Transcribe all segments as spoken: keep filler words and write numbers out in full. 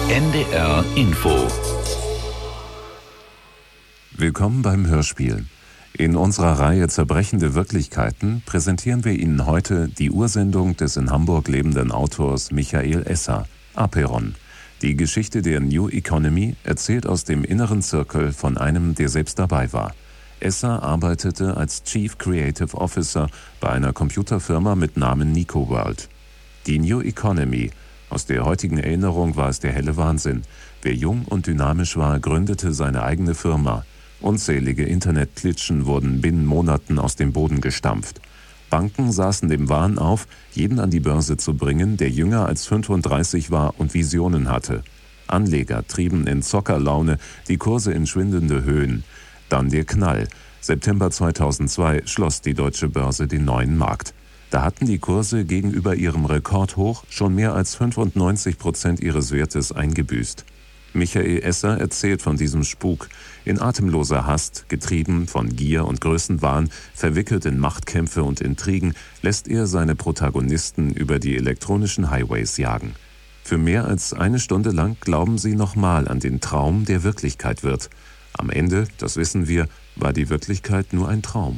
N D R Info. Willkommen beim Hörspiel. In unserer Reihe Zerbrechende Wirklichkeiten präsentieren wir Ihnen heute die Ursendung des in Hamburg lebenden Autors Michael Esser, Aperon. Die Geschichte der New Economy erzählt aus dem inneren Zirkel von einem, der selbst dabei war. Esser arbeitete als Chief Creative Officer bei einer Computerfirma mit Namen NicoWorld. Die New Economy, aus der heutigen Erinnerung war es der helle Wahnsinn. Wer jung und dynamisch war, gründete seine eigene Firma. Unzählige Internetklitschen wurden binnen Monaten aus dem Boden gestampft. Banken saßen dem Wahn auf, jeden an die Börse zu bringen, der jünger als fünfunddreißig war und Visionen hatte. Anleger trieben in Zockerlaune die Kurse in schwindende Höhen. Dann der Knall. September zweitausendzwei schloss die deutsche Börse den neuen Markt. Da hatten die Kurse gegenüber ihrem Rekordhoch schon mehr als fünfundneunzig Prozent ihres Wertes eingebüßt. Michael Esser erzählt von diesem Spuk. In atemloser Hast, getrieben von Gier und Größenwahn, verwickelt in Machtkämpfe und Intrigen, lässt er seine Protagonisten über die elektronischen Highways jagen. Für mehr als eine Stunde lang glauben sie nochmal an den Traum, der Wirklichkeit wird. Am Ende, das wissen wir, war die Wirklichkeit nur ein Traum.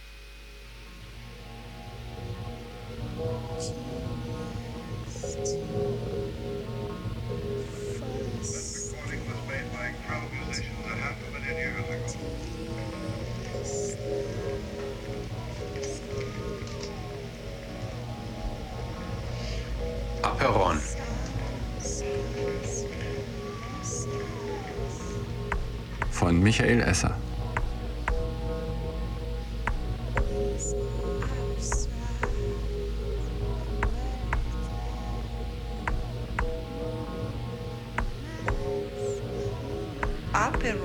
Aperon. Von Michael Esser. Aperon.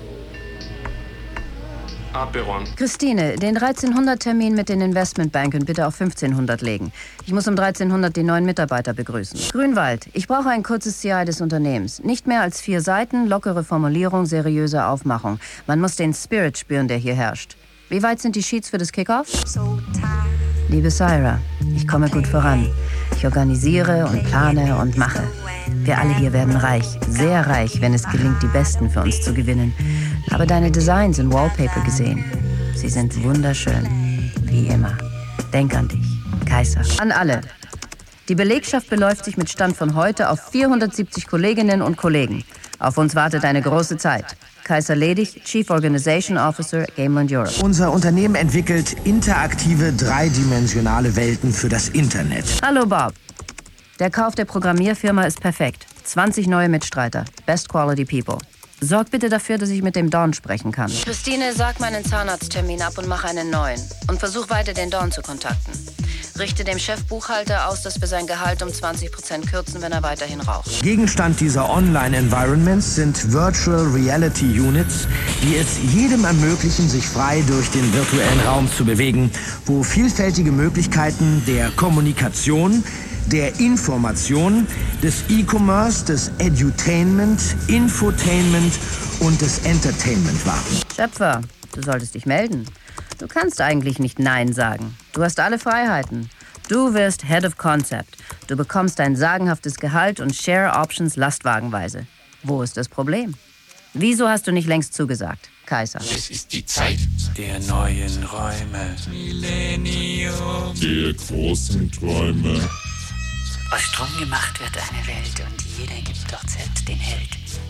Aperon. Christine, den dreizehnhundert-Termin mit den Investmentbanken bitte auf fünfzehnhundert legen. Ich muss um dreizehnhundert die neuen Mitarbeiter begrüßen. Grünwald, ich brauche ein kurzes C I des Unternehmens. Nicht mehr als vier Seiten, lockere Formulierung, seriöse Aufmachung. Man muss den Spirit spüren, der hier herrscht. Wie weit sind die Sheets für das Kickoff? Liebe Syra, ich komme gut voran. Ich organisiere und plane und mache. Wir alle hier werden reich, sehr reich, wenn es gelingt, die Besten für uns zu gewinnen. Habe deine Designs in Wallpaper gesehen. Sie sind wunderschön, wie immer. Denk an dich, Kaiser. An alle. Die Belegschaft beläuft sich mit Stand von heute auf vierhundertsiebzig Kolleginnen und Kollegen. Auf uns wartet eine große Zeit. Kaiser Ledig, Chief Organization Officer, Gameland Europe. Unser Unternehmen entwickelt interaktive, dreidimensionale Welten für das Internet. Hallo Bob. Der Kauf der Programmierfirma ist perfekt. zwanzig neue Mitstreiter. Best Quality People. Sorg bitte dafür, dass ich mit dem Don sprechen kann. Christine, sag meinen Zahnarzttermin ab und mach einen neuen. Und versuch weiter, den Don zu kontakten. Richte dem Chefbuchhalter aus, dass wir sein Gehalt um zwanzig Prozent kürzen, wenn er weiterhin raucht. Gegenstand dieser Online-Environments sind Virtual Reality Units, die es jedem ermöglichen, sich frei durch den virtuellen Raum zu bewegen, wo vielfältige Möglichkeiten der Kommunikation, der Information, des E-Commerce, des Edutainment, Infotainment und des Entertainment warten. Schöpfer, du solltest dich melden. Du kannst eigentlich nicht Nein sagen. Du hast alle Freiheiten. Du wirst Head of Concept. Du bekommst ein sagenhaftes Gehalt und Share Options lastwagenweise. Wo ist das Problem? Wieso hast du nicht längst zugesagt, Kaiser? Es ist die Zeit der neuen Räume. Millennium. Der großen Träume. Aus Strom gemacht wird eine Welt und jeder gibt dort selbst den Held.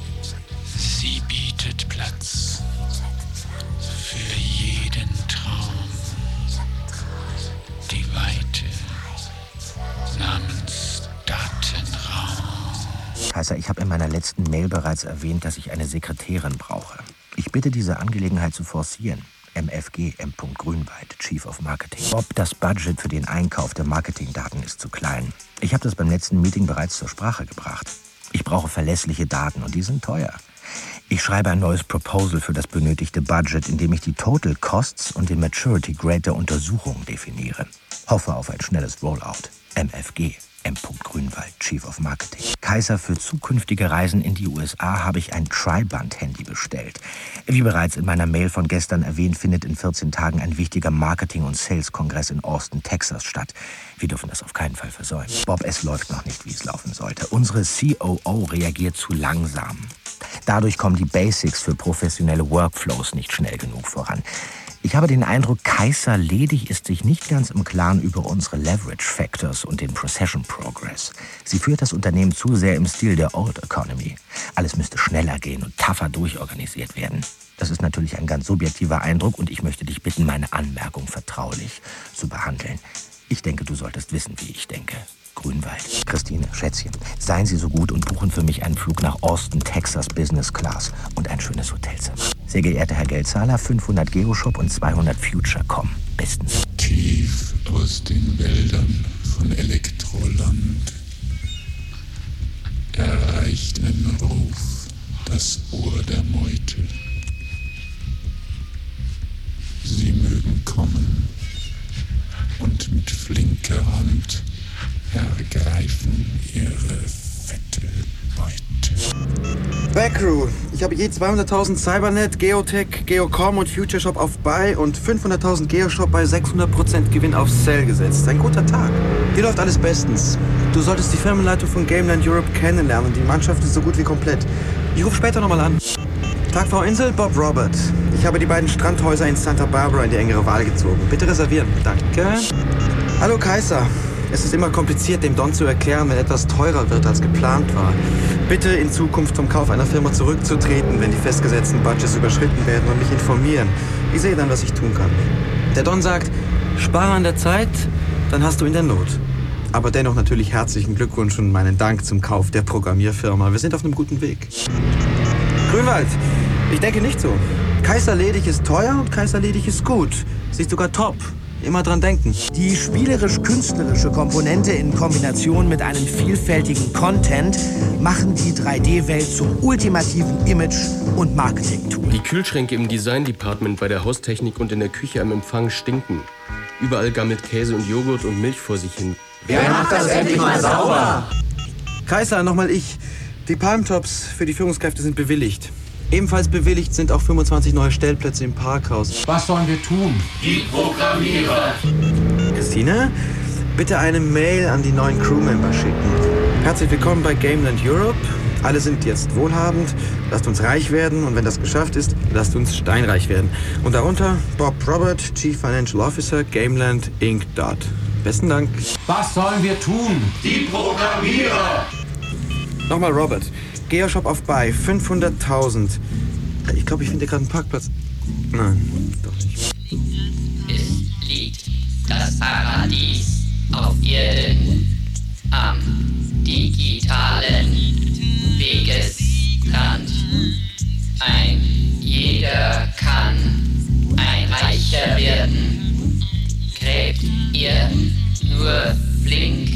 Sie bietet Platz für jeden Traum. Die Weite namens Datenraum. Kaiser, ich habe in meiner letzten Mail bereits erwähnt, dass ich eine Sekretärin brauche. Ich bitte, diese Angelegenheit zu forcieren. M F G, M. Grünwald, Chief of Marketing. Bob, das Budget für den Einkauf der Marketingdaten ist zu klein. Ich habe das beim letzten Meeting bereits zur Sprache gebracht. Ich brauche verlässliche Daten und die sind teuer. Ich schreibe ein neues Proposal für das benötigte Budget, in dem ich die Total Costs und den Maturity Grade der Untersuchung definiere. Hoffe auf ein schnelles Rollout. M F G, M. Grünwald, Chief of Marketing. Kaiser, für zukünftige Reisen in die U S A habe ich ein Tri-Band-Handy bestellt. Wie bereits in meiner Mail von gestern erwähnt, findet in vierzehn Tagen ein wichtiger Marketing- und Sales-Kongress in Austin, Texas statt. Wir dürfen das auf keinen Fall versäumen. Bob, es läuft noch nicht, wie es laufen sollte. Unsere C O O reagiert zu langsam. Dadurch kommen die Basics für professionelle Workflows nicht schnell genug voran. Ich habe den Eindruck, Kaiser ledig ist sich nicht ganz im Klaren über unsere Leverage Factors und den Procession Progress. Sie führt das Unternehmen zu sehr im Stil der Old Economy. Alles müsste schneller gehen und tougher durchorganisiert werden. Das ist natürlich ein ganz subjektiver Eindruck und ich möchte dich bitten, meine Anmerkung vertraulich zu behandeln. Ich denke, du solltest wissen, wie ich denke. Grünwald. Christine, Schätzchen, seien Sie so gut und buchen für mich einen Flug nach Austin, Texas Business Class und ein schönes Hotelzimmer. Sehr geehrter Herr Geldzahler, fünfhundert Geoshop und zweihundert Future kommen. Bestens. Tief aus den Wäldern von Elektroland erreicht ein Ruf das Ohr der Meute. Sie mögen kommen und mit flinker Hand ergreifen ihre fette Beute. Backcrew, ich habe je zweihunderttausend Cybernet, Geotech, Geocom und FutureShop auf Buy und fünfhunderttausend Geoshop bei sechshundert Prozent Gewinn auf Sell gesetzt. Ein guter Tag. Hier läuft alles bestens. Du solltest die Firmenleitung von Gameland Europe kennenlernen. Die Mannschaft ist so gut wie komplett. Ich rufe später nochmal an. Tag Frau Insel, Bob Robert. Ich habe die beiden Strandhäuser in Santa Barbara in die engere Wahl gezogen. Bitte reservieren. Danke. Hallo Kaiser. Es ist immer kompliziert, dem Don zu erklären, wenn etwas teurer wird, als geplant war. Bitte in Zukunft vom Kauf einer Firma zurückzutreten, wenn die festgesetzten Budgets überschritten werden und mich informieren. Ich sehe dann, was ich tun kann. Der Don sagt, spare an der Zeit, dann hast du in der Not. Aber dennoch natürlich herzlichen Glückwunsch und meinen Dank zum Kauf der Programmierfirma. Wir sind auf einem guten Weg. Grünwald, ich denke nicht so. Kaiser ledig ist teuer und Kaiser ledig ist gut. Sie ist sogar top. Immer dran denken. Die spielerisch-künstlerische Komponente in Kombination mit einem vielfältigen Content machen die drei D-Welt zum ultimativen Image- und Marketing-Tool. Die Kühlschränke im Design-Department, bei der Haustechnik und in der Küche am Empfang stinken. Überall gammelt Käse und Joghurt und Milch vor sich hin. Wer macht das endlich mal sauber? Kaiser, nochmal ich. Die Palmtops für die Führungskräfte sind bewilligt. Ebenfalls bewilligt sind auch fünfundzwanzig neue Stellplätze im Parkhaus. Was sollen wir tun? Die Programmierer. Christine, bitte eine Mail an die neuen Crewmember schicken. Herzlich willkommen bei Gameland Europe. Alle sind jetzt wohlhabend. Lasst uns reich werden und wenn das geschafft ist, lasst uns steinreich werden. Und darunter Bob Robert, Chief Financial Officer, Gameland Incorporated. Besten Dank. Was sollen wir tun? Die Programmierer. Nochmal Robert. Geoshop auf Buy, fünfhunderttausend. Ich glaube, ich finde gerade einen Parkplatz. Nein, doch nicht. Es liegt das Paradies auf Erden am digitalen Wegesrand. Ein jeder kann ein Reicher werden. Gräbt ihr nur flink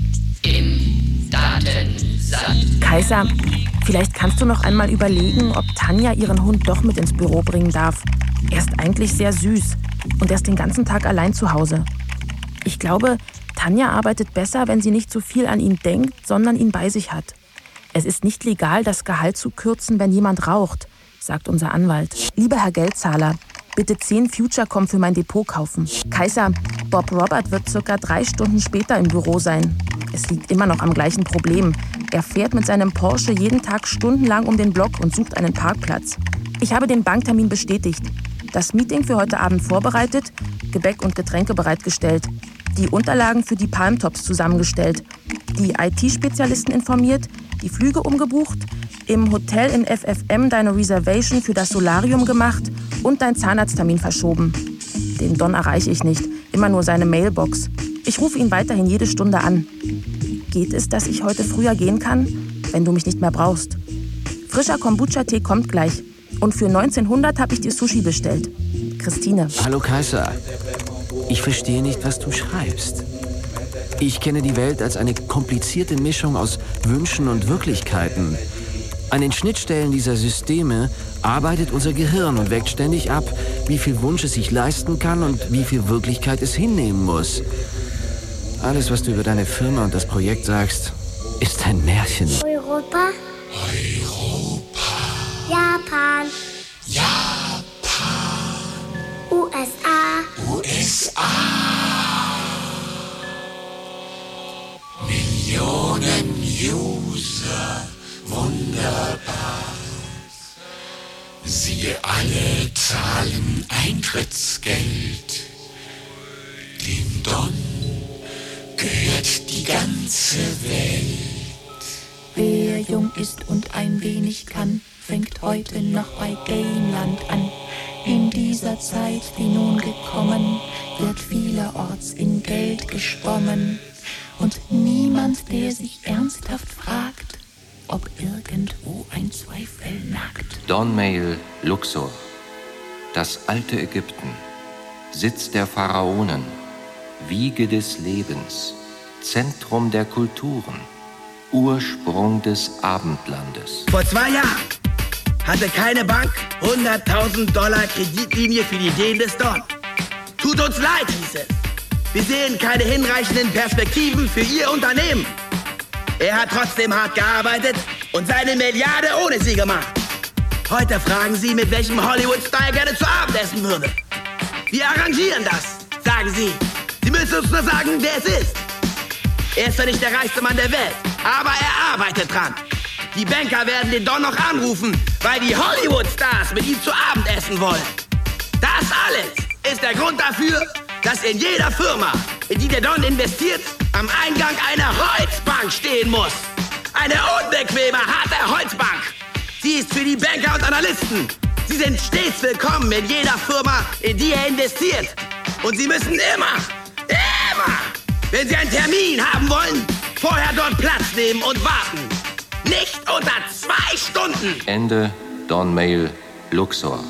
im Datensand. Kaiser, vielleicht kannst du noch einmal überlegen, ob Tanja ihren Hund doch mit ins Büro bringen darf. Er ist eigentlich sehr süß und er ist den ganzen Tag allein zu Hause. Ich glaube, Tanja arbeitet besser, wenn sie nicht so viel an ihn denkt, sondern ihn bei sich hat. Es ist nicht legal, das Gehalt zu kürzen, wenn jemand raucht, sagt unser Anwalt. Lieber Herr Geldzahler, bitte zehn FutureCom für mein Depot kaufen. Kaiser, Bob Robert wird circa drei Stunden später im Büro sein. Es liegt immer noch am gleichen Problem. Er fährt mit seinem Porsche jeden Tag stundenlang um den Block und sucht einen Parkplatz. Ich habe den Banktermin bestätigt, das Meeting für heute Abend vorbereitet, Gebäck und Getränke bereitgestellt, die Unterlagen für die Palmtops zusammengestellt, die I T-Spezialisten informiert, die Flüge umgebucht, im Hotel in F F M deine Reservation für das Solarium gemacht und dein Zahnarzttermin verschoben. Den Don erreiche ich nicht, immer nur seine Mailbox. Ich rufe ihn weiterhin jede Stunde an. Geht es, dass ich heute früher gehen kann, wenn du mich nicht mehr brauchst? Frischer Kombucha-Tee kommt gleich. Und für neunzehnhundert habe ich dir Sushi bestellt. Christine. Hallo Kaiser. Ich verstehe nicht, was du schreibst. Ich kenne die Welt als eine komplizierte Mischung aus Wünschen und Wirklichkeiten. An den Schnittstellen dieser Systeme arbeitet unser Gehirn und wägt ständig ab, wie viel Wunsch es sich leisten kann und wie viel Wirklichkeit es hinnehmen muss. Alles, was du über deine Firma und das Projekt sagst, ist ein Märchen. Europa. Europa. Japan. Japan. U S A. U S A. Millionen User. Wunderbar. Sie alle zahlen Eintrittsgeld. Dem Don gehört die ganze Welt. Wer jung ist und ein wenig kann, fängt heute noch bei Gameland an. In dieser Zeit, die nun gekommen, wird vielerorts in Geld geschwommen. Und niemand, der sich ernsthaft fragt, ob irgendwo ein Zweifel nagt. Dawn Mail, Luxor. Das alte Ägypten. Sitz der Pharaonen. Wiege des Lebens. Zentrum der Kulturen. Ursprung des Abendlandes. Vor zwei Jahren hatte keine Bank hunderttausend Dollar Kreditlinie für die Ideen des Don. Tut uns leid, hieß es. Wir sehen keine hinreichenden Perspektiven für Ihr Unternehmen. Er hat trotzdem hart gearbeitet und seine Milliarde ohne sie gemacht. Heute fragen Sie, mit welchem Hollywood-Star er gerne zu Abend essen würde. Wir arrangieren das, sagen Sie. Sie müssen uns nur sagen, wer es ist. Er ist zwar nicht der reichste Mann der Welt, aber er arbeitet dran. Die Banker werden den Don noch anrufen, weil die Hollywood-Stars mit ihm zu Abend essen wollen. Das alles ist der Grund dafür, dass in jeder Firma, in die der Don investiert, am Eingang eine Holzbank stehen muss. Eine unbequeme, harte Holzbank. Sie ist für die Banker und Analysten. Sie sind stets willkommen in jeder Firma, in die er investiert. Und Sie müssen immer, immer, wenn Sie einen Termin haben wollen, vorher dort Platz nehmen und warten. Nicht unter zwei Stunden. Ende Dawn Mail, Luxor.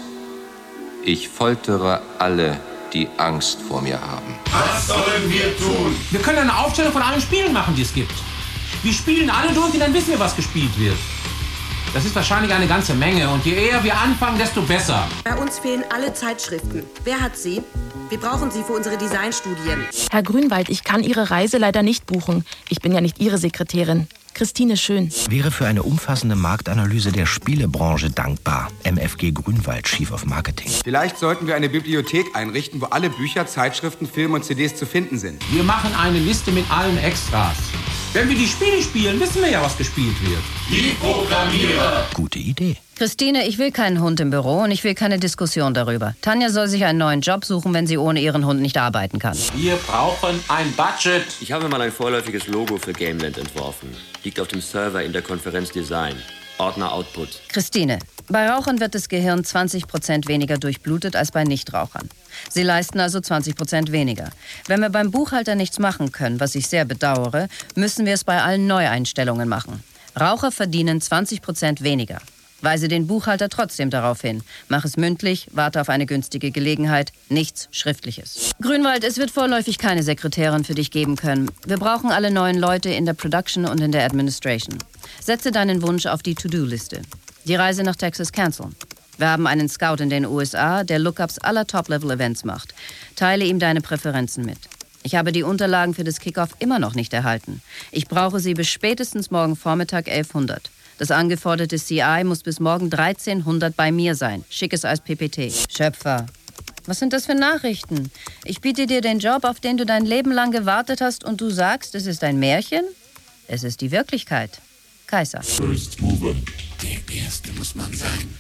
Ich foltere alle, die Angst vor mir haben. Was sollen wir tun? Wir können eine Aufstellung von allen Spielen machen, die es gibt. Wir spielen alle durch und dann wissen wir, was gespielt wird. Das ist wahrscheinlich eine ganze Menge und je eher wir anfangen, desto besser. Bei uns fehlen alle Zeitschriften. Wer hat sie? Wir brauchen sie für unsere Designstudien. Herr Grünwald, ich kann Ihre Reise leider nicht buchen. Ich bin ja nicht Ihre Sekretärin. Christine Schön. Wäre für eine umfassende Marktanalyse der Spielebranche dankbar. M F G Grünwald, Chief of Marketing. Vielleicht sollten wir eine Bibliothek einrichten, wo alle Bücher, Zeitschriften, Filme und C Ds zu finden sind. Wir machen eine Liste mit allen Extras. Wenn wir die Spiele spielen, wissen wir ja, was gespielt wird. Die Programmierer. Gute Idee. Christine, ich will keinen Hund im Büro und ich will keine Diskussion darüber. Tanja soll sich einen neuen Job suchen, wenn sie ohne ihren Hund nicht arbeiten kann. Wir brauchen ein Budget. Ich habe mal ein vorläufiges Logo für Gameland entworfen. Liegt auf dem Server in der Konferenz Design. Ordner Output. Christine, bei Rauchern wird das Gehirn zwanzig Prozent weniger durchblutet als bei Nichtrauchern. Sie leisten also zwanzig Prozent weniger. Wenn wir beim Buchhalter nichts machen können, was ich sehr bedauere, müssen wir es bei allen Neueinstellungen machen. Raucher verdienen zwanzig Prozent weniger. Weise den Buchhalter trotzdem darauf hin. Mach es mündlich, warte auf eine günstige Gelegenheit, nichts Schriftliches. Grünwald, es wird vorläufig keine Sekretärin für dich geben können. Wir brauchen alle neuen Leute in der Production und in der Administration. Setze deinen Wunsch auf die To-Do-Liste. Die Reise nach Texas canceln. Wir haben einen Scout in den U S A, der Lookups aller Top-Level-Events macht. Teile ihm deine Präferenzen mit. Ich habe die Unterlagen für das Kickoff immer noch nicht erhalten. Ich brauche sie bis spätestens morgen Vormittag elfhundert. Das angeforderte C I muss bis morgen dreizehnhundert bei mir sein. Schick es als P P T. Schöpfer, was sind das für Nachrichten? Ich biete dir den Job, auf den du dein Leben lang gewartet hast und du sagst, es ist ein Märchen? Es ist die Wirklichkeit. Kaiser. First Mover. Der Erste muss man sein.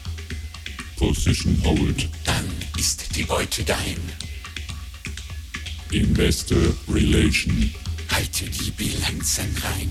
Position Hold. Dann ist die Beute dein. Investor Relation. Halte die Bilanzen rein.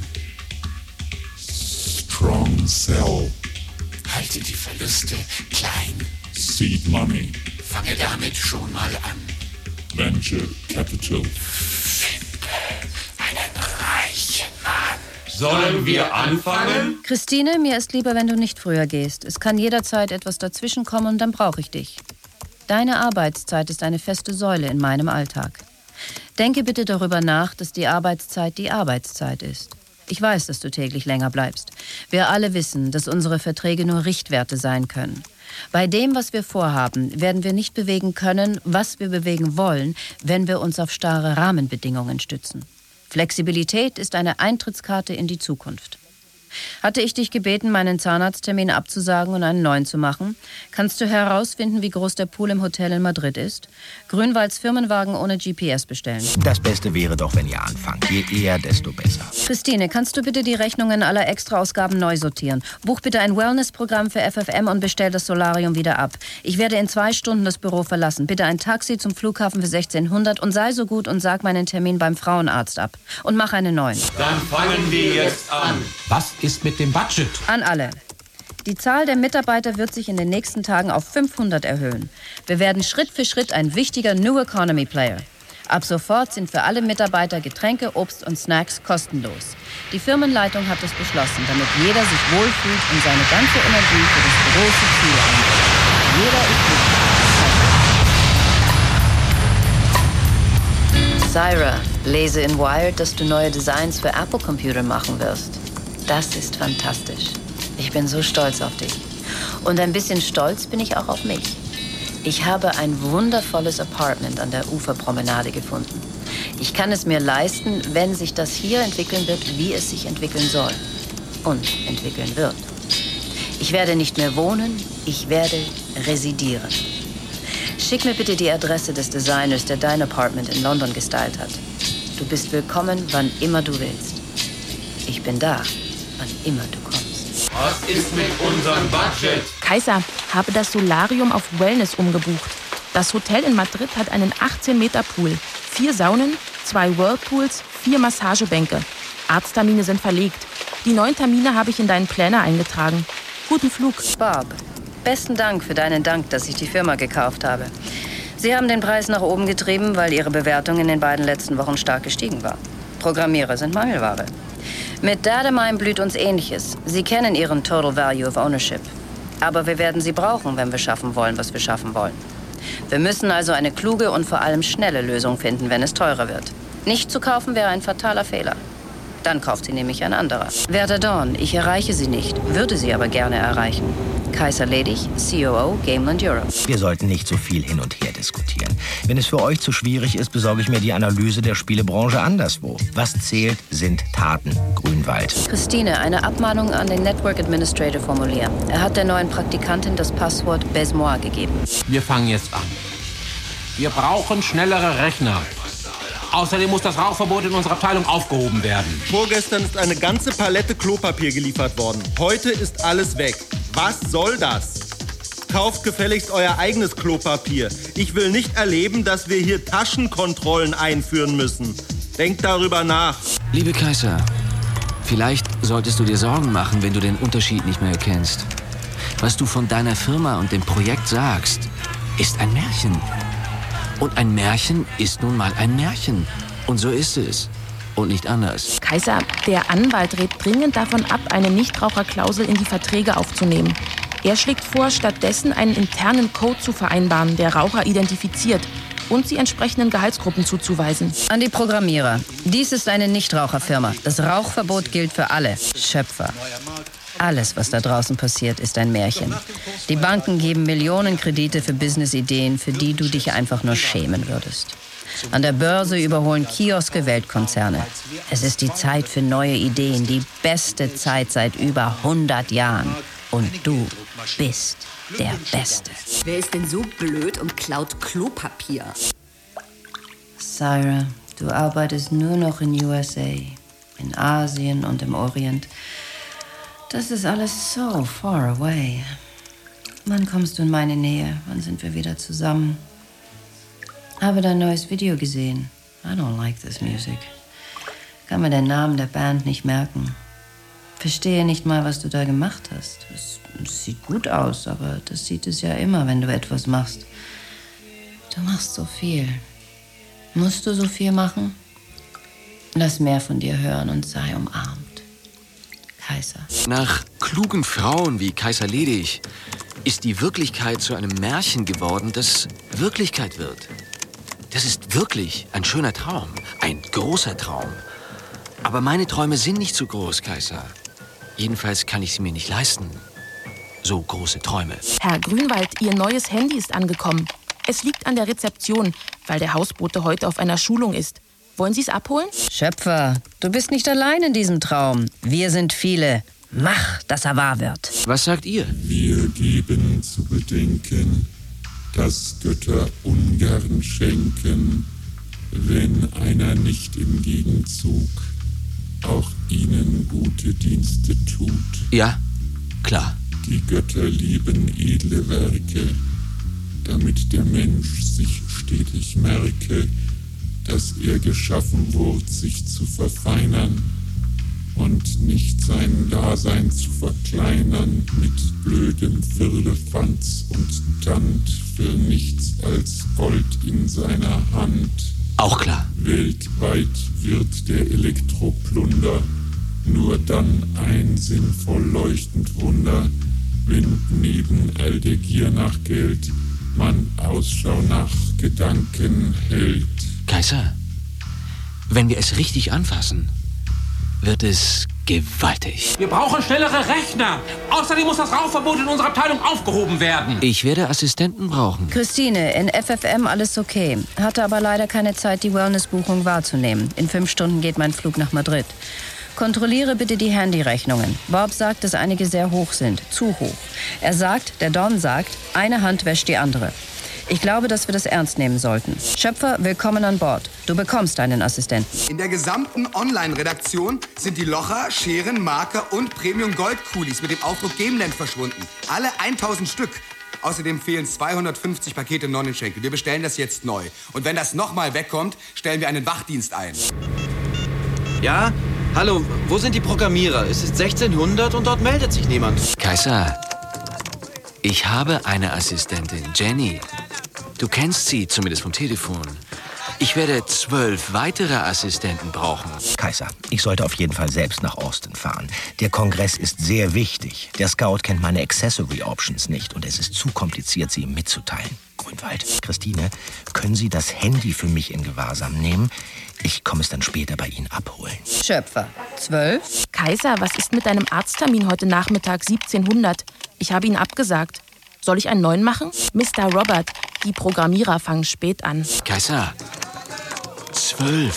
Strong Sell. Halte die Verluste klein. Seed Money. Fange damit schon mal an. Venture Capital. Finde einen reichen Mann. Sollen wir anfangen? Christine, mir ist lieber, wenn du nicht früher gehst. Es kann jederzeit etwas dazwischenkommen und dann brauche ich dich. Deine Arbeitszeit ist eine feste Säule in meinem Alltag. Denke bitte darüber nach, dass die Arbeitszeit die Arbeitszeit ist. Ich weiß, dass du täglich länger bleibst. Wir alle wissen, dass unsere Verträge nur Richtwerte sein können. Bei dem, was wir vorhaben, werden wir nicht bewegen können, was wir bewegen wollen, wenn wir uns auf starre Rahmenbedingungen stützen. Flexibilität ist eine Eintrittskarte in die Zukunft. Hatte ich dich gebeten, meinen Zahnarzttermin abzusagen und einen neuen zu machen? Kannst du herausfinden, wie groß der Pool im Hotel in Madrid ist? Grünwalds Firmenwagen ohne G P S bestellen. Das Beste wäre doch, wenn ihr anfangt. Je eher, desto besser. Christine, kannst du bitte die Rechnungen aller Extraausgaben neu sortieren? Buch bitte ein Wellness-Programm für F F M und bestell das Solarium wieder ab. Ich werde in zwei Stunden das Büro verlassen. Bitte ein Taxi zum Flughafen für sechzehnhundert und sei so gut und sag meinen Termin beim Frauenarzt ab. Und mach einen neuen. Dann fangen wir jetzt an. Was ist mit dem Budget? An alle. Die Zahl der Mitarbeiter wird sich in den nächsten Tagen auf fünfhundert erhöhen. Wir werden Schritt für Schritt ein wichtiger New Economy Player. Ab sofort sind für alle Mitarbeiter Getränke, Obst und Snacks kostenlos. Die Firmenleitung hat es beschlossen, damit jeder sich wohlfühlt und seine ganze Energie für das große Ziel einsetzt. Jeder ist wichtig. Syra, lese in Wired, dass du neue Designs für Apple-Computer machen wirst. Das ist fantastisch. Ich bin so stolz auf dich. Und ein bisschen stolz bin ich auch auf mich. Ich habe ein wundervolles Apartment an der Uferpromenade gefunden. Ich kann es mir leisten, wenn sich das hier entwickeln wird, wie es sich entwickeln soll. Und entwickeln wird. Ich werde nicht mehr wohnen, ich werde residieren. Schick mir bitte die Adresse des Designers, der dein Apartment in London gestylt hat. Du bist willkommen, wann immer du willst. Ich bin da, wann immer du kommst. Was ist mit unserem Budget? Kaiser, habe das Solarium auf Wellness umgebucht. Das Hotel in Madrid hat einen achtzehn Meter Pool, vier Saunen, zwei Whirlpools, vier Massagebänke. Arzttermine sind verlegt. Die neuen Termine habe ich in deinen Planner eingetragen. Guten Flug. Bob, besten Dank für deinen Dank, dass ich die Firma gekauft habe. Sie haben den Preis nach oben getrieben, weil Ihre Bewertung in den beiden letzten Wochen stark gestiegen war. Programmierer sind Mangelware. Mit Datamine blüht uns Ähnliches. Sie kennen Ihren Total Value of Ownership. Aber wir werden sie brauchen, wenn wir schaffen wollen, was wir schaffen wollen. Wir müssen also eine kluge und vor allem schnelle Lösung finden, wenn es teurer wird. Nicht zu kaufen wäre ein fataler Fehler. Dann kauft sie nämlich ein anderer. Werter Dawn, ich erreiche Sie nicht, würde sie aber gerne erreichen. Kaiser Ledig, C O O, Gameland Europe. Wir sollten nicht so viel hin und her diskutieren. Wenn es für euch zu schwierig ist, besorge ich mir die Analyse der Spielebranche anderswo. Was zählt, sind Taten. Grünwald. Christine, eine Abmahnung an den Network Administrator formulieren. Er hat der neuen Praktikantin das Passwort Besmois gegeben. Wir fangen jetzt an. Wir brauchen schnellere Rechner. Außerdem muss das Rauchverbot in unserer Abteilung aufgehoben werden. Vorgestern ist eine ganze Palette Klopapier geliefert worden. Heute ist alles weg. Was soll das? Kauft gefälligst euer eigenes Klopapier. Ich will nicht erleben, dass wir hier Taschenkontrollen einführen müssen. Denkt darüber nach. Liebe Kaiser, vielleicht solltest du dir Sorgen machen, wenn du den Unterschied nicht mehr erkennst. Was du von deiner Firma und dem Projekt sagst, ist ein Märchen. Und ein Märchen ist nun mal ein Märchen. Und so ist es. Und nicht anders. Kaiser, der Anwalt rät dringend davon ab, eine Nichtraucherklausel in die Verträge aufzunehmen. Er schlägt vor, stattdessen einen internen Code zu vereinbaren, der Raucher identifiziert und sie entsprechenden Gehaltsgruppen zuzuweisen. An die Programmierer. Dies ist eine Nichtraucherfirma. Das Rauchverbot gilt für alle. Schöpfer. Alles, was da draußen passiert, ist ein Märchen. Die Banken geben Millionen Kredite für Businessideen, für die du dich einfach nur schämen würdest. An der Börse überholen Kioske Weltkonzerne. Es ist die Zeit für neue Ideen, die beste Zeit seit über hundert Jahren. Und du bist der Beste. Wer ist denn so blöd und klaut Klopapier? Syra, du arbeitest nur noch in U S A, in Asien und im Orient. Das ist alles so far away. Wann kommst du in meine Nähe? Wann sind wir wieder zusammen? Habe dein neues Video gesehen. I don't like this music. Kann mir den Namen der Band nicht merken. Verstehe nicht mal, was du da gemacht hast. Es, es sieht gut aus, aber das sieht es ja immer, wenn du etwas machst. Du machst so viel. Musst du so viel machen? Lass mehr von dir hören und sei umarmt. Kaiser. Nach klugen Frauen wie Kaiser Ledig ist die Wirklichkeit zu einem Märchen geworden, das Wirklichkeit wird. Das ist wirklich ein schöner Traum, ein großer Traum. Aber meine Träume sind nicht so groß, Kaiser. Jedenfalls kann ich sie mir nicht leisten. So große Träume. Herr Grünwald, Ihr neues Handy ist angekommen. Es liegt an der Rezeption, weil der Hausbote heute auf einer Schulung ist. Wollen Sie es abholen? Schöpfer, du bist nicht allein in diesem Traum. Wir sind viele. Mach, dass er wahr wird. Was sagt ihr? Wir geben zu bedenken, dass Götter ungern schenken, wenn einer nicht im Gegenzug auch ihnen gute Dienste tut. Ja, klar. Die Götter lieben edle Werke, damit der Mensch sich stetig merke, dass er geschaffen wurde, sich zu verfeinern und nicht sein Dasein zu verkleinern mit blödem Firlefanz und Tand für nichts als Gold in seiner Hand. Auch klar. Weltweit wird der Elektroplunder nur dann ein sinnvoll leuchtend Wunder, wenn neben all der Gier nach Geld man Ausschau nach Gedanken hält. Kaiser, wenn wir es richtig anfassen, wird es gewaltig. Wir brauchen schnellere Rechner. Außerdem muss das Rauchverbot in unserer Abteilung aufgehoben werden. Ich werde Assistenten brauchen. Christine, in F F M alles okay. Hatte aber leider keine Zeit, die Wellness-Buchung wahrzunehmen. In fünf Stunden geht mein Flug nach Madrid. Kontrolliere bitte die Handyrechnungen. Bob sagt, dass einige sehr hoch sind. Zu hoch. Er sagt, der Don sagt, eine Hand wäscht die andere. Ich glaube, dass wir das ernst nehmen sollten. Schöpfer, willkommen an Bord. Du bekommst einen Assistenten. In der gesamten Online-Redaktion sind die Locher, Scheren, Marker und Premium-Gold-Kulis mit dem Aufdruck Gameland verschwunden. Alle tausend Stück. Außerdem fehlen zweihundertfünfzig Pakete Nonnenschenkel. Wir bestellen das jetzt neu. Und wenn das nochmal wegkommt, stellen wir einen Wachdienst ein. Ja? Hallo, wo sind die Programmierer? Es ist sechzehnhundert und dort meldet sich niemand. Kaiser, ich habe eine Assistentin, Jenny. Du kennst sie, zumindest vom Telefon. Ich werde zwölf weitere Assistenten brauchen. Kaiser, ich sollte auf jeden Fall selbst nach Austin fahren. Der Kongress ist sehr wichtig. Der Scout kennt meine Accessory Options nicht und es ist zu kompliziert, sie ihm mitzuteilen. Grünwald, Christine, können Sie das Handy für mich in Gewahrsam nehmen? Ich komme es dann später bei Ihnen abholen. Schöpfer, zwölf? Kaiser, was ist mit deinem Arzttermin heute Nachmittag siebzehnhundert? Ich habe ihn abgesagt. Soll ich einen neuen machen? Mister Robert, die Programmierer fangen spät an. Kaiser, zwölf.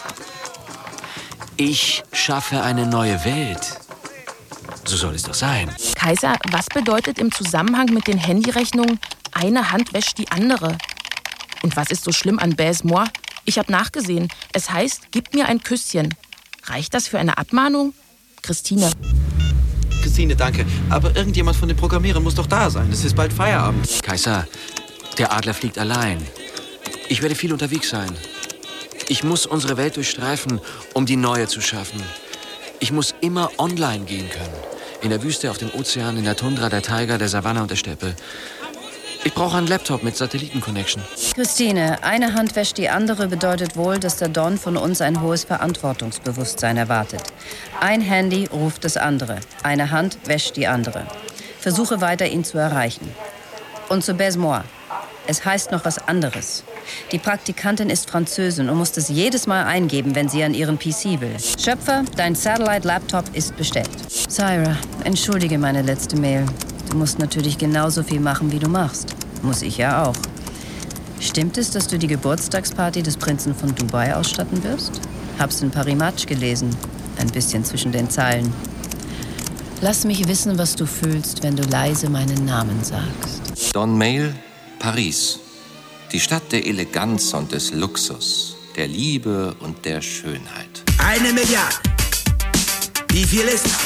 Ich schaffe eine neue Welt. So soll es doch sein. Kaiser, was bedeutet im Zusammenhang mit den Handyrechnungen, eine Hand wäscht die andere? Und was ist so schlimm an Baise-moi? Ich habe nachgesehen. Es heißt, gib mir ein Küsschen. Reicht das für eine Abmahnung? Christine. Christine, danke. Aber irgendjemand von den Programmierern muss doch da sein. Es ist bald Feierabend. Kaiser, der Adler fliegt allein. Ich werde viel unterwegs sein. Ich muss unsere Welt durchstreifen, um die neue zu schaffen. Ich muss immer online gehen können. In der Wüste, auf dem Ozean, in der Tundra, der Taiga, der Savanne und der Steppe. Ich brauche einen Laptop mit Satellitenconnection. Christine, eine Hand wäscht die andere bedeutet wohl, dass der Don von uns ein hohes Verantwortungsbewusstsein erwartet. Ein Handy ruft das andere. Eine Hand wäscht die andere. Versuche weiter, ihn zu erreichen. Und zu Baise-moi. Es heißt noch was anderes. Die Praktikantin ist Französin und muss das jedes Mal eingeben, wenn sie an ihren P C will. Schöpfer, dein Satellite-Laptop ist bestellt. Syra, entschuldige meine letzte Mail. Du musst natürlich genauso viel machen, wie du machst. Muss ich ja auch. Stimmt es, dass du die Geburtstagsparty des Prinzen von Dubai ausstatten wirst? Hab's in Parimatch gelesen. Ein bisschen zwischen den Zeilen. Lass mich wissen, was du fühlst, wenn du leise meinen Namen sagst. Don Mail, Paris. Die Stadt der Eleganz und des Luxus, der Liebe und der Schönheit. Eine Milliarde. Wie viel ist das?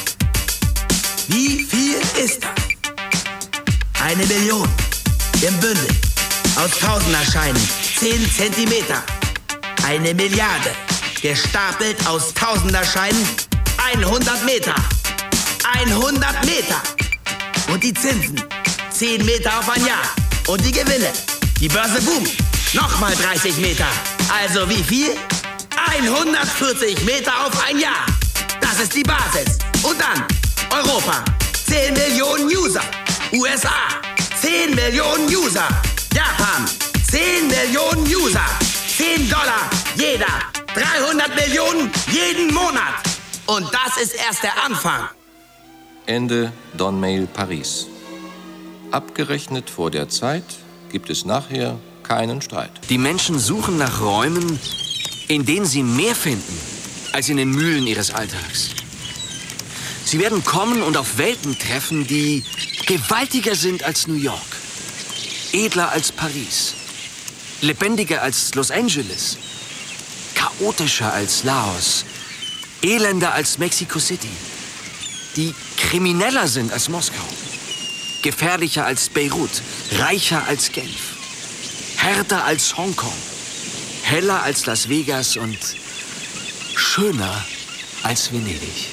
Wie viel ist das? Eine Million im Bündel aus Tausenderscheinen, zehn Zentimeter. Eine Milliarde gestapelt aus Tausenderscheinen, hundert Meter. hundert Meter. Und die Zinsen, zehn Meter auf ein Jahr. Und die Gewinne, die Börse boomt, nochmal dreißig Meter. Also wie viel? hundertvierzig Meter auf ein Jahr. Das ist die Basis. Und dann Europa, zehn Millionen User. U S A, zehn Millionen User. Japan, zehn Millionen User. zehn Dollar jeder. dreihundert Millionen jeden Monat. Und das ist erst der Anfang. Ende Don Mail, Paris. Abgerechnet vor der Zeit gibt es nachher keinen Streit. Die Menschen suchen nach Räumen, in denen sie mehr finden als in den Mühlen ihres Alltags. Sie werden kommen und auf Welten treffen, die gewaltiger sind als New York, edler als Paris, lebendiger als Los Angeles, chaotischer als Laos, elender als Mexico City, die krimineller sind als Moskau, gefährlicher als Beirut, reicher als Genf, härter als Hongkong, heller als Las Vegas und schöner als Venedig.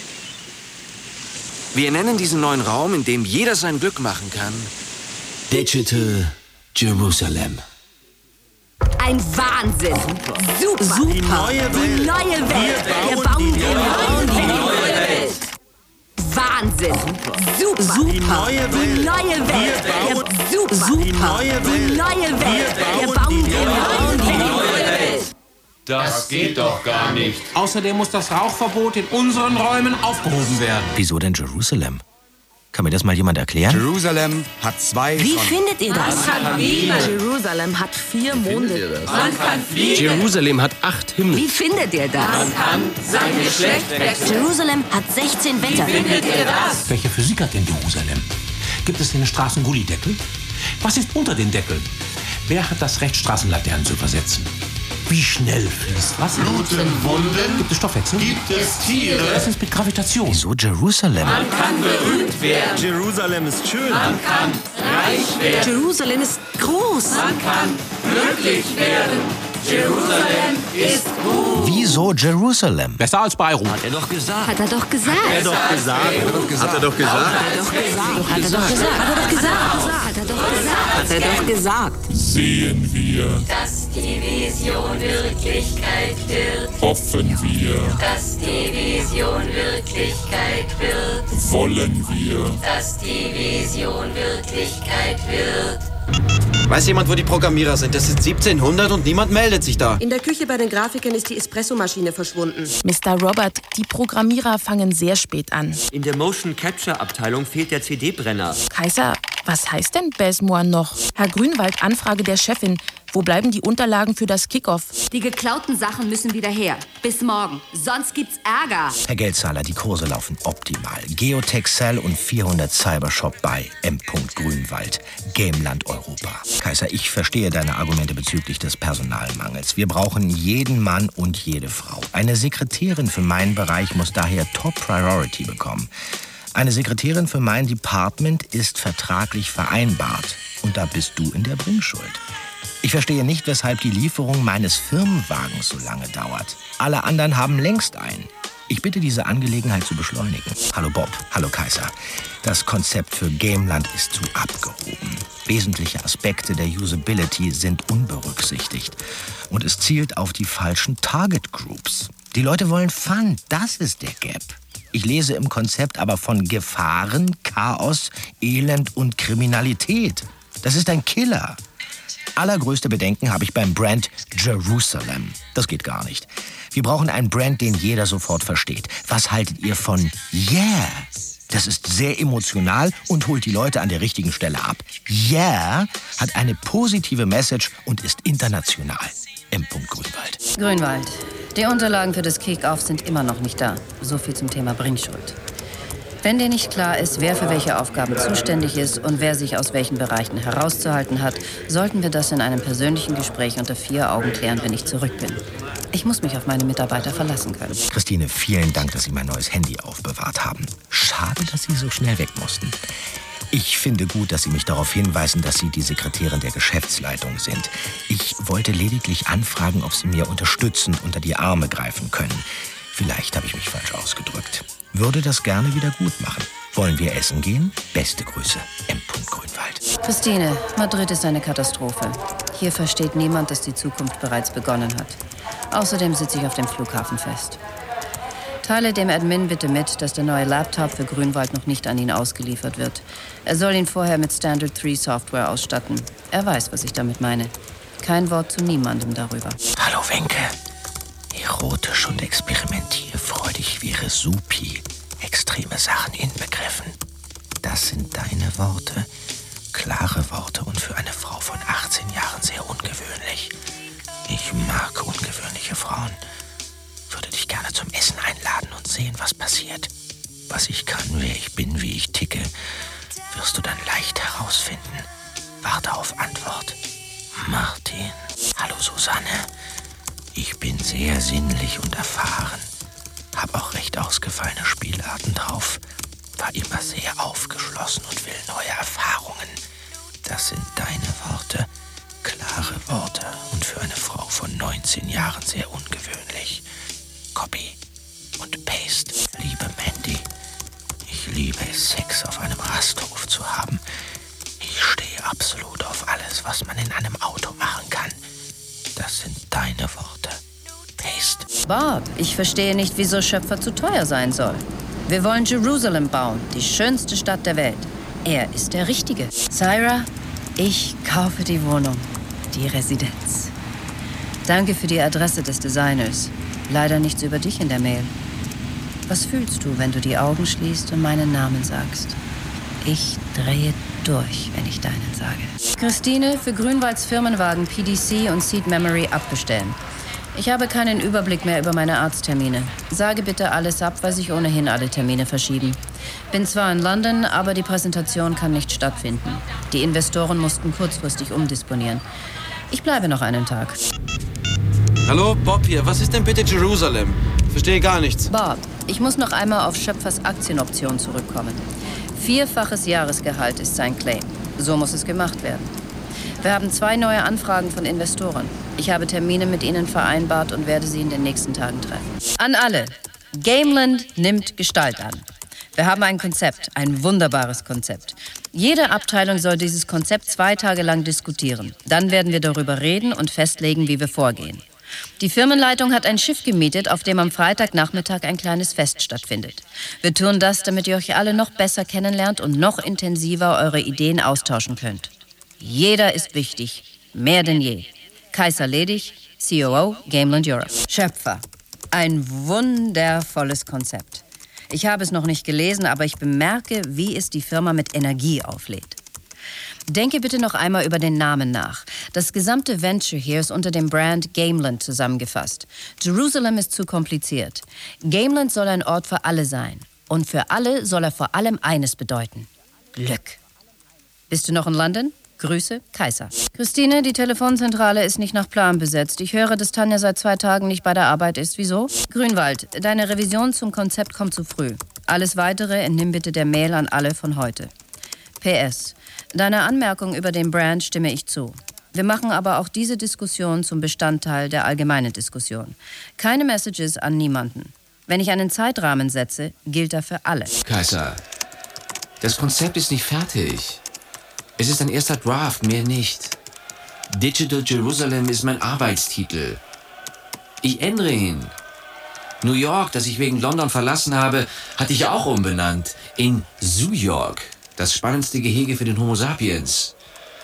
Wir nennen diesen neuen Raum, in dem jeder sein Glück machen kann, Digital Jerusalem. Ein Wahnsinn. Super. Super. Die neue Welt. Die neue Welt. Wir bauen, wir bauen die neue Welt. Wahnsinn. Super. Super. Die neue Welt. Die neue Welt. Wir bauen. Super. Die neue Welt. Die neue Welt. Wir bauen, wir bauen die neue Welt. Das geht doch gar nicht. Außerdem muss das Rauchverbot in unseren Räumen aufgehoben werden. Wieso denn Jerusalem? Kann mir das mal jemand erklären? Jerusalem hat zwei Wie Sonnen. findet ihr das? Jerusalem hat vier Monde. Man kann fliegen. Jerusalem hat acht Himmel. Wie findet ihr das? Man kann sein Geschlecht wechseln. Jerusalem hat sechzehn Wetter. Wie findet ihr das? Welche Physik hat denn Jerusalem? Gibt es in den Straßen Gullideckel? Was ist unter den Deckeln? Wer hat das Recht, Straßenlaternen zu versetzen? Wie schnell fließt Wasser? Bluten, Wunden. Gibt es Stoffwechsel? Gibt es Tiere? Was ist mit Gravitation? Wieso Jerusalem? Man kann berühmt werden. Jerusalem ist schön. Man kann reich werden. Jerusalem ist groß. Man kann glücklich werden. Jerusalem ist gut. Wieso Jerusalem? Besser als Beirut. Hat er doch gesagt. Hat er doch gesagt. Hat er doch gesagt. Hat er doch gesagt. Hat er doch gesagt. Hat er doch gesagt. Hat er doch gesagt. Hat er doch gesagt. Hat er doch gesagt. Sehen wir, Dass die Vision Wirklichkeit wird. hoffen wir, Dass die Vision Wirklichkeit wird. wollen wir. Dass die Vision Wirklichkeit wird. Weiß jemand, wo die Programmierer sind? Das ist siebzehnhundert und niemand meldet sich da. In der Küche bei den Grafikern ist die Espressomaschine verschwunden. Mister Robert, die Programmierer fangen sehr spät an. In der Motion Capture Abteilung fehlt der C D-Brenner. Kaiser, was heißt denn Besmoor noch? Herr Grünwald, Anfrage der Chefin. Wo bleiben die Unterlagen für das Kickoff? Die geklauten Sachen müssen wieder her. Bis morgen. Sonst gibt's Ärger. Herr Geldzahler, die Kurse laufen optimal. Geotech Cell und vierhundert Cybershop bei M. Grünwald. Gameland Europa. Kaiser, ich verstehe deine Argumente bezüglich des Personalmangels. Wir brauchen jeden Mann und jede Frau. Eine Sekretärin für meinen Bereich muss daher Top Priority bekommen. Eine Sekretärin für mein Department ist vertraglich vereinbart. Und da bist du in der Bringschuld. Ich verstehe nicht, weshalb die Lieferung meines Firmenwagens so lange dauert. Alle anderen haben längst einen. Ich bitte, diese Angelegenheit zu beschleunigen. Hallo Bob, hallo Kaiser. Das Konzept für Gameland ist zu abgehoben. Wesentliche Aspekte der Usability sind unberücksichtigt. Und es zielt auf die falschen Target Groups. Die Leute wollen Fun, das ist der Gap. Ich lese im Konzept aber von Gefahren, Chaos, Elend und Kriminalität. Das ist ein Killer. Allergrößte Bedenken habe ich beim Brand Jerusalem. Das geht gar nicht. Wir brauchen einen Brand, den jeder sofort versteht. Was haltet ihr von Yeah? Das ist sehr emotional und holt die Leute an der richtigen Stelle ab. Yeah hat eine positive Message und ist international. M. Grünwald. Grünwald, die Unterlagen für das Kick-Off sind immer noch nicht da. So viel zum Thema Bringschuld. Wenn dir nicht klar ist, wer für welche Aufgaben zuständig ist und wer sich aus welchen Bereichen herauszuhalten hat, sollten wir das in einem persönlichen Gespräch unter vier Augen klären, wenn ich zurück bin. Ich muss mich auf meine Mitarbeiter verlassen können. Christine, vielen Dank, dass Sie mein neues Handy aufbewahrt haben. Schade, dass Sie so schnell weg mussten. Ich finde gut, dass Sie mich darauf hinweisen, dass Sie die Sekretärin der Geschäftsleitung sind. Ich wollte lediglich anfragen, ob Sie mir unterstützend unter die Arme greifen können. Vielleicht habe ich mich falsch ausgedrückt. Würde das gerne wieder gut machen. Wollen wir essen gehen? Beste Grüße, M. Grünwald. Christine, Madrid ist eine Katastrophe. Hier versteht niemand, dass die Zukunft bereits begonnen hat. Außerdem sitze ich auf dem Flughafen fest. Teile dem Admin bitte mit, dass der neue Laptop für Grünwald noch nicht an ihn ausgeliefert wird. Er soll ihn vorher mit Standard drei Software ausstatten. Er weiß, was ich damit meine. Kein Wort zu niemandem darüber. Hallo, Wenke. Erotisch und experimentierfreudig wäre supi. Extreme Sachen inbegriffen. Das sind deine Worte. Klare Worte und für eine Frau von achtzehn Jahren sehr ungewöhnlich. Ich mag ungewöhnliche Frauen. Würde dich gerne zum Essen einladen und sehen, was passiert. Was ich kann, wer ich bin, wie ich ticke, wirst du dann leicht herausfinden. Warte auf Antwort. Martin. Hallo Susanne. Ich bin sehr sinnlich und erfahren. Hab auch recht ausgefallene Spielarten drauf. War immer sehr aufgeschlossen und will neue Erfahrungen. Das sind deine Worte. Klare Worte und für eine Frau von neunzehn Jahren sehr ungewöhnlich. Copy und Paste. Liebe Mandy, ich liebe es, Sex auf einem Rasthof zu haben. Ich stehe absolut auf alles, was man in einem Auto machen kann. Das sind deine Worte. Paste. Bob, ich verstehe nicht, wieso Schöpfer zu teuer sein soll. Wir wollen Jerusalem bauen, die schönste Stadt der Welt. Er ist der Richtige. Syra, ich kaufe die Wohnung, die Residenz. Danke für die Adresse des Designers. Leider nichts über dich in der Mail. Was fühlst du, wenn du die Augen schließt und meinen Namen sagst? Ich drehe durch, wenn ich deinen sage. Christine, für Grünwalds Firmenwagen P D C und Seed Memory abbestellen. Ich habe keinen Überblick mehr über meine Arzttermine. Sage bitte alles ab, weil sich ohnehin alle Termine verschieben. Bin zwar in London, aber die Präsentation kann nicht stattfinden. Die Investoren mussten kurzfristig umdisponieren. Ich bleibe noch einen Tag. Hallo, Bob hier. Was ist denn bitte Jerusalem? Verstehe gar nichts. Bob, ich muss noch einmal auf Schöpfers Aktienoption zurückkommen. Vierfaches Jahresgehalt ist sein Claim. So muss es gemacht werden. Wir haben zwei neue Anfragen von Investoren. Ich habe Termine mit ihnen vereinbart und werde sie in den nächsten Tagen treffen. An alle. Gameland nimmt Gestalt an. Wir haben ein Konzept, ein wunderbares Konzept. Jede Abteilung soll dieses Konzept zwei Tage lang diskutieren. Dann werden wir darüber reden und festlegen, wie wir vorgehen. Die Firmenleitung hat ein Schiff gemietet, auf dem am Freitagnachmittag ein kleines Fest stattfindet. Wir tun das, damit ihr euch alle noch besser kennenlernt und noch intensiver eure Ideen austauschen könnt. Jeder ist wichtig, mehr denn je. Kaiser Ledig, C O O, Gameland Europe. Schöpfer, ein wundervolles Konzept. Ich habe es noch nicht gelesen, aber ich bemerke, wie es die Firma mit Energie auflädt. Denke bitte noch einmal über den Namen nach. Das gesamte Venture hier ist unter dem Brand Gameland zusammengefasst. Jerusalem ist zu kompliziert. Gameland soll ein Ort für alle sein. Und für alle soll er vor allem eines bedeuten: Glück. Bist du noch in London? Grüße, Kaiser. Christine, die Telefonzentrale ist nicht nach Plan besetzt. Ich höre, dass Tanja seit zwei Tagen nicht bei der Arbeit ist. Wieso? Grünwald, deine Revision zum Konzept kommt zu früh. Alles Weitere entnimm bitte der Mail an alle von heute. P S. Deiner Anmerkung über den Brand stimme ich zu. Wir machen aber auch diese Diskussion zum Bestandteil der allgemeinen Diskussion. Keine Messages an niemanden. Wenn ich einen Zeitrahmen setze, gilt er für alle. Kaiser, das Konzept ist nicht fertig. Es ist ein erster Draft, mehr nicht. Digital Jerusalem ist mein Arbeitstitel. Ich ändere ihn. New York, das ich wegen London verlassen habe, hatte ich auch umbenannt in Zoo York. Das spannendste Gehege für den Homo sapiens.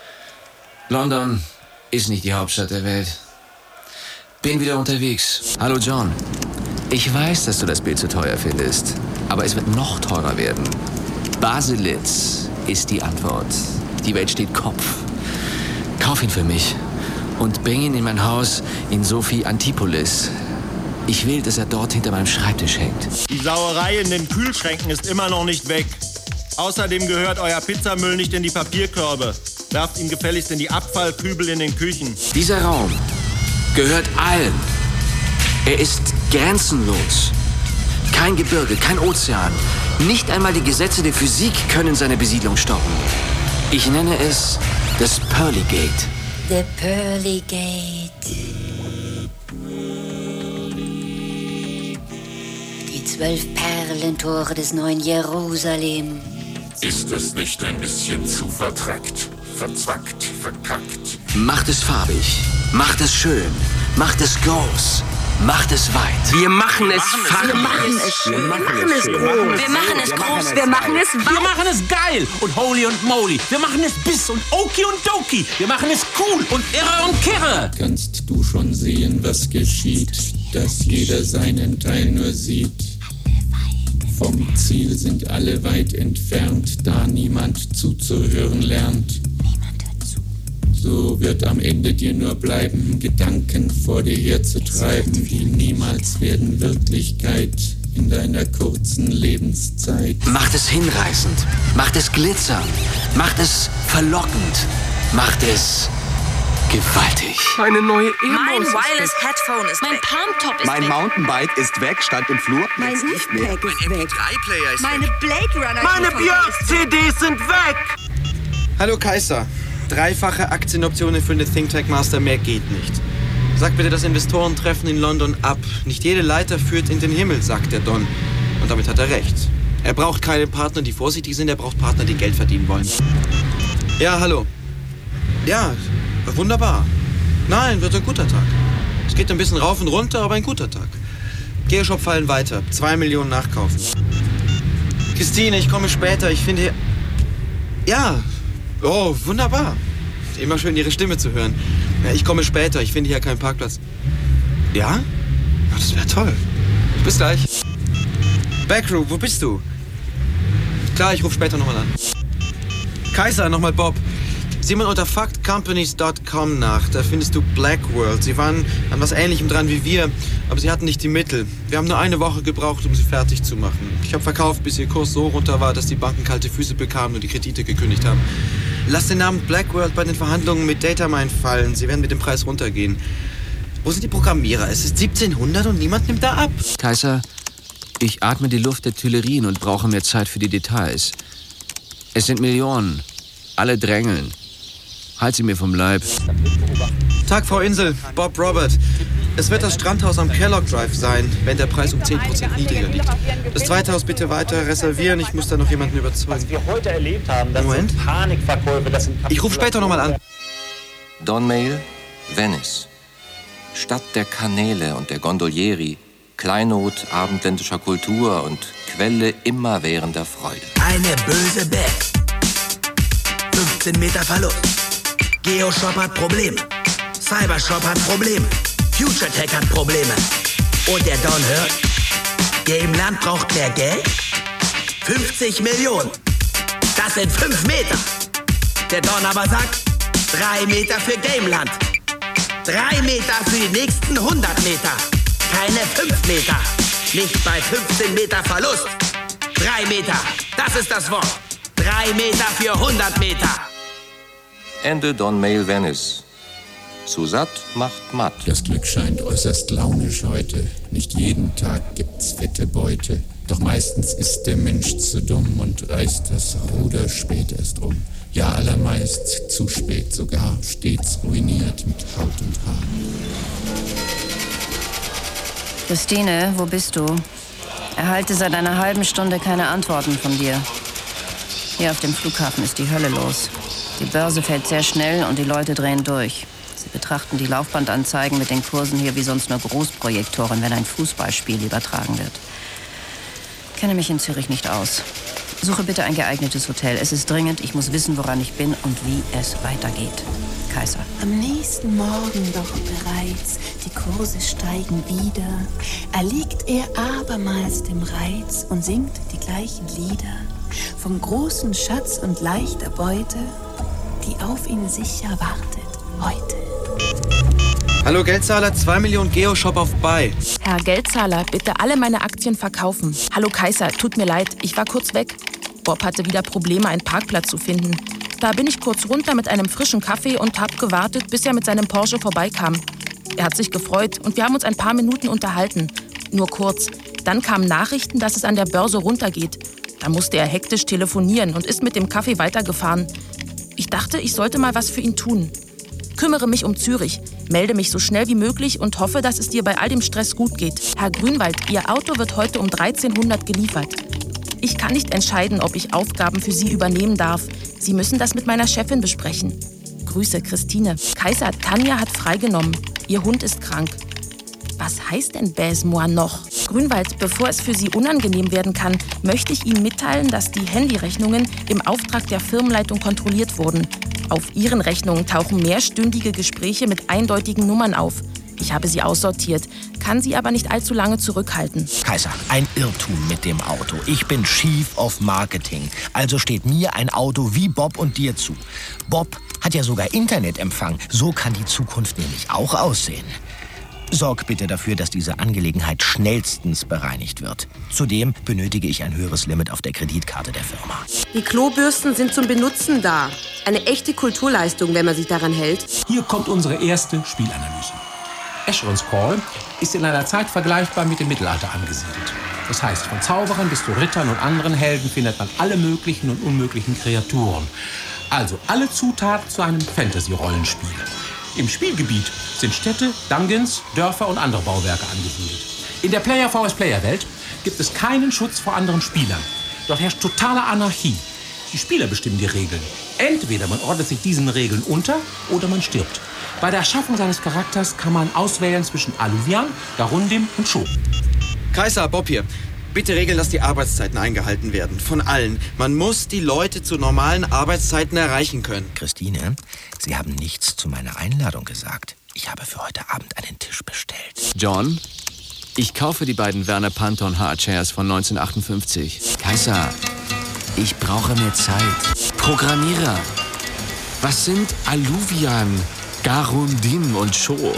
London ist nicht die Hauptstadt der Welt. Bin wieder unterwegs. Hallo John. Ich weiß, dass du das Bild zu teuer findest, aber es wird noch teurer werden. Baselitz ist die Antwort. Die Welt steht Kopf. Kauf ihn für mich und bring ihn in mein Haus in Sophie Antipolis. Ich will, dass er dort hinter meinem Schreibtisch hängt. Die Sauerei in den Kühlschränken ist immer noch nicht weg. Außerdem gehört euer Pizzamüll nicht in die Papierkörbe. Werft ihn gefälligst in die Abfallkübel in den Küchen. Dieser Raum gehört allen. Er ist grenzenlos. Kein Gebirge, kein Ozean. Nicht einmal die Gesetze der Physik können seine Besiedlung stoppen. Ich nenne es das Pearly Gate. The Pearly Gate. Die zwölf Perlentore des neuen Jerusalem. Ist es nicht ein bisschen zu vertrackt, verzwackt, verkackt? Macht es farbig, macht es schön, macht es groß, macht es weit. Wir machen es farbig. Wir machen es schön. Wir machen es groß. Wir machen es groß. Wir machen es weit. Wir machen es geil und holy und moly. Wir machen es biss und oki und doki. Wir machen es cool und irre und kirre. Kannst du schon sehen, was geschieht, dass jeder seinen Teil nur sieht? Vom Ziel sind alle weit entfernt, da niemand zuzuhören lernt. Niemand hört zu. So wird am Ende dir nur bleiben, Gedanken vor dir herzutreiben, die niemals werden Wirklichkeit in deiner kurzen Lebenszeit. Macht es hinreißend, macht es glitzernd, macht es verlockend, macht es gewaltig. Eine neue Mein E-Maus. Wireless Headphone ist Mein weg. Palmtop ist Mein weg. Mountainbike ist weg, stand im Flur. Mein Jetzt nicht mehr. E-Pack ist weg. Player ist Meine Blade Runner Meine D V D ist Björk-C Ds sind weg! Hallo Kaiser. Dreifache Aktienoptionen für eine Think Tank Master, mehr geht nicht. Sag bitte das Investorentreffen in London ab. Nicht jede Leiter führt in den Himmel, sagt der Don. Und damit hat er recht. Er braucht keine Partner, die vorsichtig sind, er braucht Partner, die Geld verdienen wollen. Ja, hallo. Ja, wunderbar. Nein, wird ein guter Tag. Es geht ein bisschen rauf und runter, aber ein guter Tag. Geoshop fallen weiter. Zwei Millionen nachkaufen. Christine, ich komme später. Ich finde hier... Ja. Oh, wunderbar. Immer schön, Ihre Stimme zu hören. Ja, ich komme später. Ich finde hier keinen Parkplatz. Ja? Ja, das wäre toll. Bis gleich. Backroom, wo bist du? Klar, ich rufe später nochmal an. Kaiser, nochmal Bob. Sieh mal unter fact companies dot com nach. Da findest du Blackworld. Sie waren an was Ähnlichem dran wie wir, aber sie hatten nicht die Mittel. Wir haben nur eine Woche gebraucht, um sie fertig zu machen. Ich habe verkauft, bis ihr Kurs so runter war, dass die Banken kalte Füße bekamen und die Kredite gekündigt haben. Lass den Namen Blackworld bei den Verhandlungen mit Datamine fallen. Sie werden mit dem Preis runtergehen. Wo sind die Programmierer? Es ist siebzehnhundert und niemand nimmt da ab. Kaiser, ich atme die Luft der Tuilerien und brauche mehr Zeit für die Details. Es sind Millionen. Alle drängeln. Halt sie mir vom Leib. Tag, Frau Insel. Bob Robert. Es wird das Strandhaus am Kellogg Drive sein, wenn der Preis um zehn Prozent niedriger liegt. Das zweite Haus bitte weiter reservieren. Ich muss da noch jemanden überzeugen. Was wir heute erlebt haben, das Moment. sind Panikverkäufe, das sind... Ich rufe später nochmal an. Don Mail, Venice. Stadt der Kanäle und der Gondolieri. Kleinod abendländischer Kultur und Quelle immerwährender Freude. Eine böse Bad. fünfzehn Meter Verlust. Geoshop hat Probleme. Cybershop hat Probleme. FutureTech hat Probleme. Und der Don hört, Gameland braucht mehr Geld? fünfzig Millionen. Das sind fünf Meter. Der Don aber sagt, drei Meter für Gameland. Drei Meter für die nächsten hundert Meter. Keine fünf Meter. Nicht bei fünfzehn Meter Verlust. Drei Meter. Das ist das Wort. Drei Meter für hundert Meter. Ende Don Mail Venice. Zu satt macht matt. Das Glück scheint äußerst launisch heute. Nicht jeden Tag gibt's fette Beute. Doch meistens ist der Mensch zu dumm und reißt das Ruder spät erst um. Ja, allermeist zu spät sogar, stets ruiniert mit Haut und Haar. Christine, wo bist du? Erhalte seit einer halben Stunde keine Antworten von dir. Hier auf dem Flughafen ist die Hölle los. Die Börse fällt sehr schnell und die Leute drehen durch. Sie betrachten die Laufbandanzeigen mit den Kursen hier wie sonst nur Großprojektoren, wenn ein Fußballspiel übertragen wird. Ich kenne mich in Zürich nicht aus. Suche bitte ein geeignetes Hotel. Es ist dringend, ich muss wissen, woran ich bin und wie es weitergeht. Kaiser. Am nächsten Morgen doch bereits, die Kurse steigen wieder, erliegt er abermals dem Reiz und singt die gleichen Lieder vom großen Schatz und leichter Beute, die auf ihn sicher wartet heute. Hallo Geldzahler, zwei Millionen Geoshop auf Buy. Herr Geldzahler, bitte alle meine Aktien verkaufen. Hallo Kaiser, tut mir leid, ich war kurz weg. Bob hatte wieder Probleme, einen Parkplatz zu finden. Da bin ich kurz runter mit einem frischen Kaffee und hab gewartet, bis er mit seinem Porsche vorbeikam. Er hat sich gefreut und wir haben uns ein paar Minuten unterhalten. Nur kurz. Dann kamen Nachrichten, dass es an der Börse runtergeht. Da musste er hektisch telefonieren und ist mit dem Kaffee weitergefahren. Ich dachte, ich sollte mal was für ihn tun. Kümmere mich um Zürich, melde mich so schnell wie möglich und hoffe, dass es dir bei all dem Stress gut geht. Herr Grünwald, Ihr Auto wird heute um dreizehnhundert geliefert. Ich kann nicht entscheiden, ob ich Aufgaben für Sie übernehmen darf. Sie müssen das mit meiner Chefin besprechen. Grüße, Christine. Kaiser, Tanja hat freigenommen. Ihr Hund ist krank. Was heißt denn Baise-moi noch? Grünwald, bevor es für Sie unangenehm werden kann, möchte ich Ihnen mitteilen, dass die Handyrechnungen im Auftrag der Firmenleitung kontrolliert wurden. Auf Ihren Rechnungen tauchen mehrstündige Gespräche mit eindeutigen Nummern auf. Ich habe sie aussortiert, kann sie aber nicht allzu lange zurückhalten. Kaiser, ein Irrtum mit dem Auto. Ich bin Chief of Marketing. Also steht mir ein Auto wie Bob und dir zu. Bob hat ja sogar Internetempfang. So kann die Zukunft nämlich auch aussehen. Sorg bitte dafür, dass diese Angelegenheit schnellstens bereinigt wird. Zudem benötige ich ein höheres Limit auf der Kreditkarte der Firma. Die Klobürsten sind zum Benutzen da. Eine echte Kulturleistung, wenn man sich daran hält. Hier kommt unsere erste Spielanalyse. Escherons Call ist in einer Zeit vergleichbar mit dem Mittelalter angesiedelt. Das heißt, von Zauberern bis zu Rittern und anderen Helden findet man alle möglichen und unmöglichen Kreaturen. Also alle Zutaten zu einem Fantasy-Rollenspiel. Im Spielgebiet sind Städte, Dungeons, Dörfer und andere Bauwerke angesiedelt. In der Player versus Player Welt gibt es keinen Schutz vor anderen Spielern. Dort herrscht totale Anarchie. Die Spieler bestimmen die Regeln. Entweder man ordnet sich diesen Regeln unter oder man stirbt. Bei der Erschaffung seines Charakters kann man auswählen zwischen Alluvian, Garundim und Scho. Kaiser, Bob hier. Bitte regeln, dass die Arbeitszeiten eingehalten werden. Von allen. Man muss die Leute zu normalen Arbeitszeiten erreichen können. Christine, Sie haben nichts zu meiner Einladung gesagt. Ich habe für heute Abend einen Tisch bestellt. John, ich kaufe die beiden Werner Panton Hardchairs von neunzehnhundertachtundfünfzig. Kaiser, ich brauche mehr Zeit. Programmierer. Was sind Alluvian, Garundim und Sho?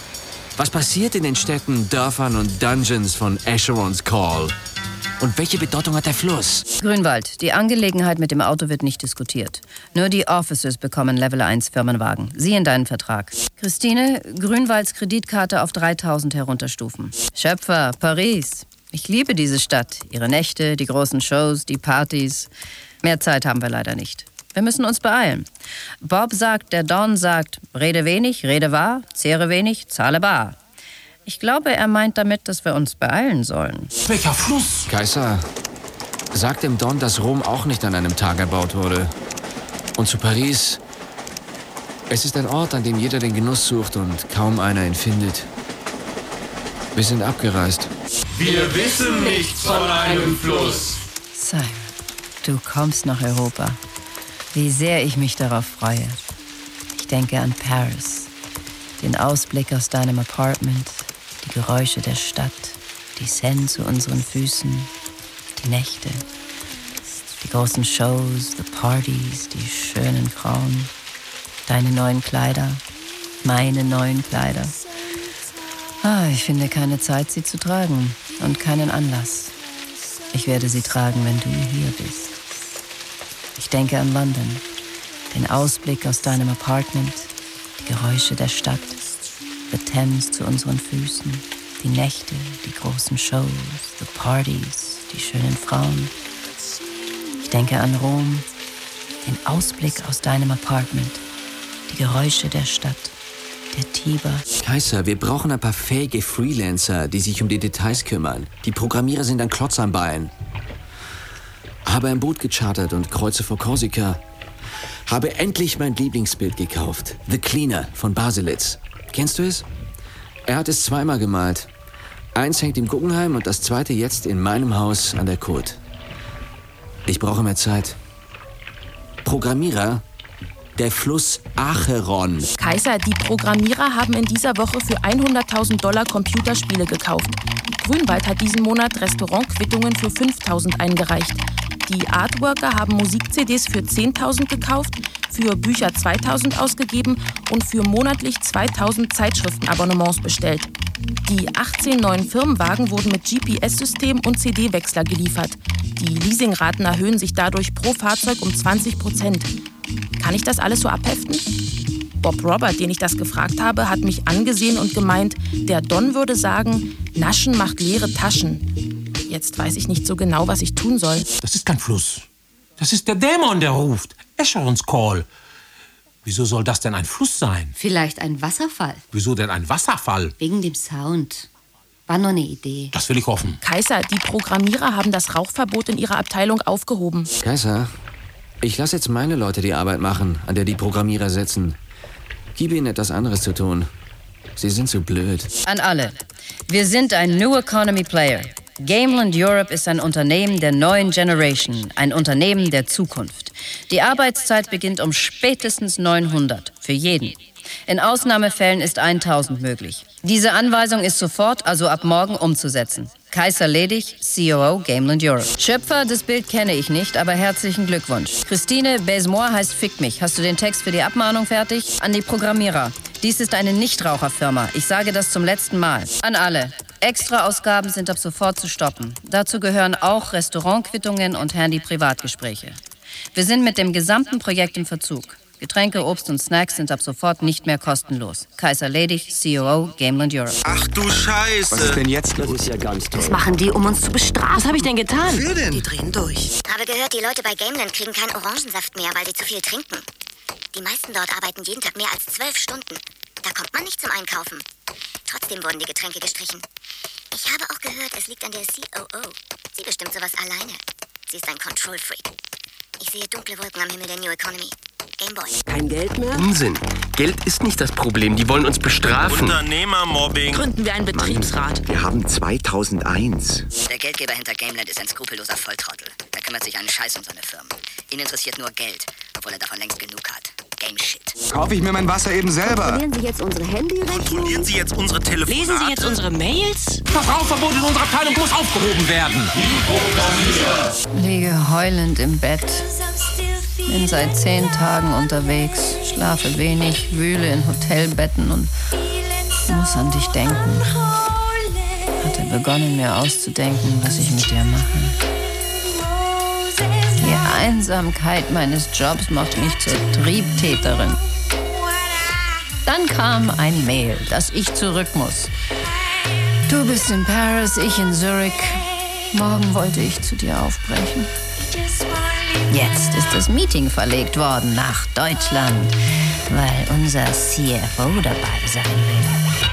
Was passiert in den Städten, Dörfern und Dungeons von Escherons Call? Und welche Bedeutung hat der Fluss? Grünwald, die Angelegenheit mit dem Auto wird nicht diskutiert. Nur die Officers bekommen Level eins Firmenwagen. Sie in deinen Vertrag. Christine, Grünwalds Kreditkarte auf dreitausend herunterstufen. Schöpfer, Paris. Ich liebe diese Stadt. Ihre Nächte, die großen Shows, die Partys. Mehr Zeit haben wir leider nicht. Wir müssen uns beeilen. Bob sagt, der Don sagt, rede wenig, rede wahr, zehre wenig, zahle bar. Ich glaube, er meint damit, dass wir uns beeilen sollen. Welcher Fluss? Kaiser, sag dem Don, dass Rom auch nicht an einem Tag erbaut wurde. Und zu Paris. Es ist ein Ort, an dem jeder den Genuss sucht und kaum einer ihn findet. Wir sind abgereist. Wir wissen nichts von einem Fluss. Simon, du kommst nach Europa. Wie sehr ich mich darauf freue. Ich denke an Paris, den Ausblick aus deinem Apartment, die Geräusche der Stadt, die Seine zu unseren Füßen, die Nächte, die großen Shows, die Partys, die schönen Frauen, deine neuen Kleider, meine neuen Kleider. Ah, ich finde keine Zeit, sie zu tragen und keinen Anlass. Ich werde sie tragen, wenn du hier bist. Ich denke an London, den Ausblick aus deinem Apartment, die Geräusche der Stadt, the Thames zu unseren Füßen, die Nächte, die großen Shows, the Partys, die schönen Frauen. Ich denke an Rom, den Ausblick aus deinem Apartment, die Geräusche der Stadt, der Tiber. Kaiser, wir brauchen ein paar fähige Freelancer, die sich um die Details kümmern. Die Programmierer sind ein Klotz am Bein. Habe ein Boot gechartert und kreuze vor Korsika. Habe endlich mein Lieblingsbild gekauft. The Cleaner von Baselitz. Kennst du es? Er hat es zweimal gemalt. Eins hängt im Guggenheim und das zweite jetzt in meinem Haus an der Côte. Ich brauche mehr Zeit. Programmierer? Der Fluss Acheron. Kaiser, die Programmierer haben in dieser Woche für hunderttausend Dollar Computerspiele gekauft. Grünwald hat diesen Monat Restaurantquittungen für fünftausend eingereicht. Die Artworker haben Musik-C Ds für zehntausend gekauft, für Bücher zweitausend ausgegeben und für monatlich zweitausend Zeitschriftenabonnements bestellt. Die achtzehn neuen Firmenwagen wurden mit G P S-System und C D-Wechsler geliefert. Die Leasingraten erhöhen sich dadurch pro Fahrzeug um zwanzig Prozent. Kann ich das alles so abheften? Bob Robert, den ich das gefragt habe, hat mich angesehen und gemeint, der Don würde sagen, Naschen macht leere Taschen. Jetzt weiß ich nicht so genau, was ich tun soll. Das ist kein Fluss. Das ist der Dämon, der ruft. Escherons Call. Wieso soll das denn ein Fluss sein? Vielleicht ein Wasserfall. Wieso denn ein Wasserfall? Wegen dem Sound. War nur eine Idee. Das will ich hoffen. Kaiser, die Programmierer haben das Rauchverbot in ihrer Abteilung aufgehoben. Kaiser, ich lasse jetzt meine Leute die Arbeit machen, an der die Programmierer sitzen. Gib ihnen etwas anderes zu tun. Sie sind so blöd. An alle. Wir sind ein New Economy Player. Gameland Europe ist ein Unternehmen der neuen Generation, ein Unternehmen der Zukunft. Die Arbeitszeit beginnt um spätestens neunhundert, für jeden. In Ausnahmefällen ist tausend möglich. Diese Anweisung ist sofort, also ab morgen, umzusetzen. Kaiser Ledig, C O O Gameland Europe. Schöpfer des Bild kenne ich nicht, aber herzlichen Glückwunsch. Christine Basemore heißt Fick mich. Hast du den Text für die Abmahnung fertig? An die Programmierer. Dies ist eine Nichtraucherfirma. Ich sage das zum letzten Mal. An alle. Extraausgaben sind ab sofort zu stoppen. Dazu gehören auch Restaurantquittungen und Handy-Privatgespräche. Wir sind mit dem gesamten Projekt im Verzug. Getränke, Obst und Snacks sind ab sofort nicht mehr kostenlos. Kaiser Ledig, C O O Gameland Europe. Ach du Scheiße! Was ist denn jetzt los? Das ist ja ganz toll. Das machen die, um uns zu bestrafen. Was habe ich denn getan? Wofür denn? Die drehen durch. Habe gehört, die Leute bei Gameland kriegen keinen Orangensaft mehr, weil sie zu viel trinken. Die meisten dort arbeiten jeden Tag mehr als zwölf Stunden. Da kommt man nicht zum Einkaufen. Trotzdem wurden die Getränke gestrichen. Ich habe auch gehört, es liegt an der C O O. Sie bestimmt sowas alleine. Sie ist ein Control-Freak. Ich sehe dunkle Wolken am Himmel der New Economy. Gameboy. Kein Geld mehr? Unsinn. Geld ist nicht das Problem. Die wollen uns bestrafen. Unternehmermobbing. Gründen wir einen Betriebsrat. Wir haben zweitausendeins. Der Geldgeber hinter Gameland ist ein skrupelloser Volltrottel. Er kümmert sich einen Scheiß um seine Firmen. Ihn interessiert nur Geld, obwohl er davon längst genug hat. Game Shit. Kaufe ich mir mein Wasser eben selber. Kontrollieren Sie jetzt unsere Handyrechnung? Kontrollieren Sie jetzt unsere Telefonate? Lesen Sie jetzt unsere Mails? Das Rauchverbot in unserer Abteilung muss aufgehoben werden. Liege heulend im Bett. Bin seit zehn Tagen unterwegs. Schlafe wenig, wühle in Hotelbetten und muss an dich denken. Hatte begonnen, mir auszudenken, was ich mit dir mache. Die Einsamkeit meines Jobs macht mich zur Triebtäterin. Dann kam ein Mail, dass ich zurück muss. Du bist in Paris, ich in Zurich. Morgen wollte ich zu dir aufbrechen. Jetzt ist das Meeting verlegt worden nach Deutschland, weil unser C F O dabei sein will.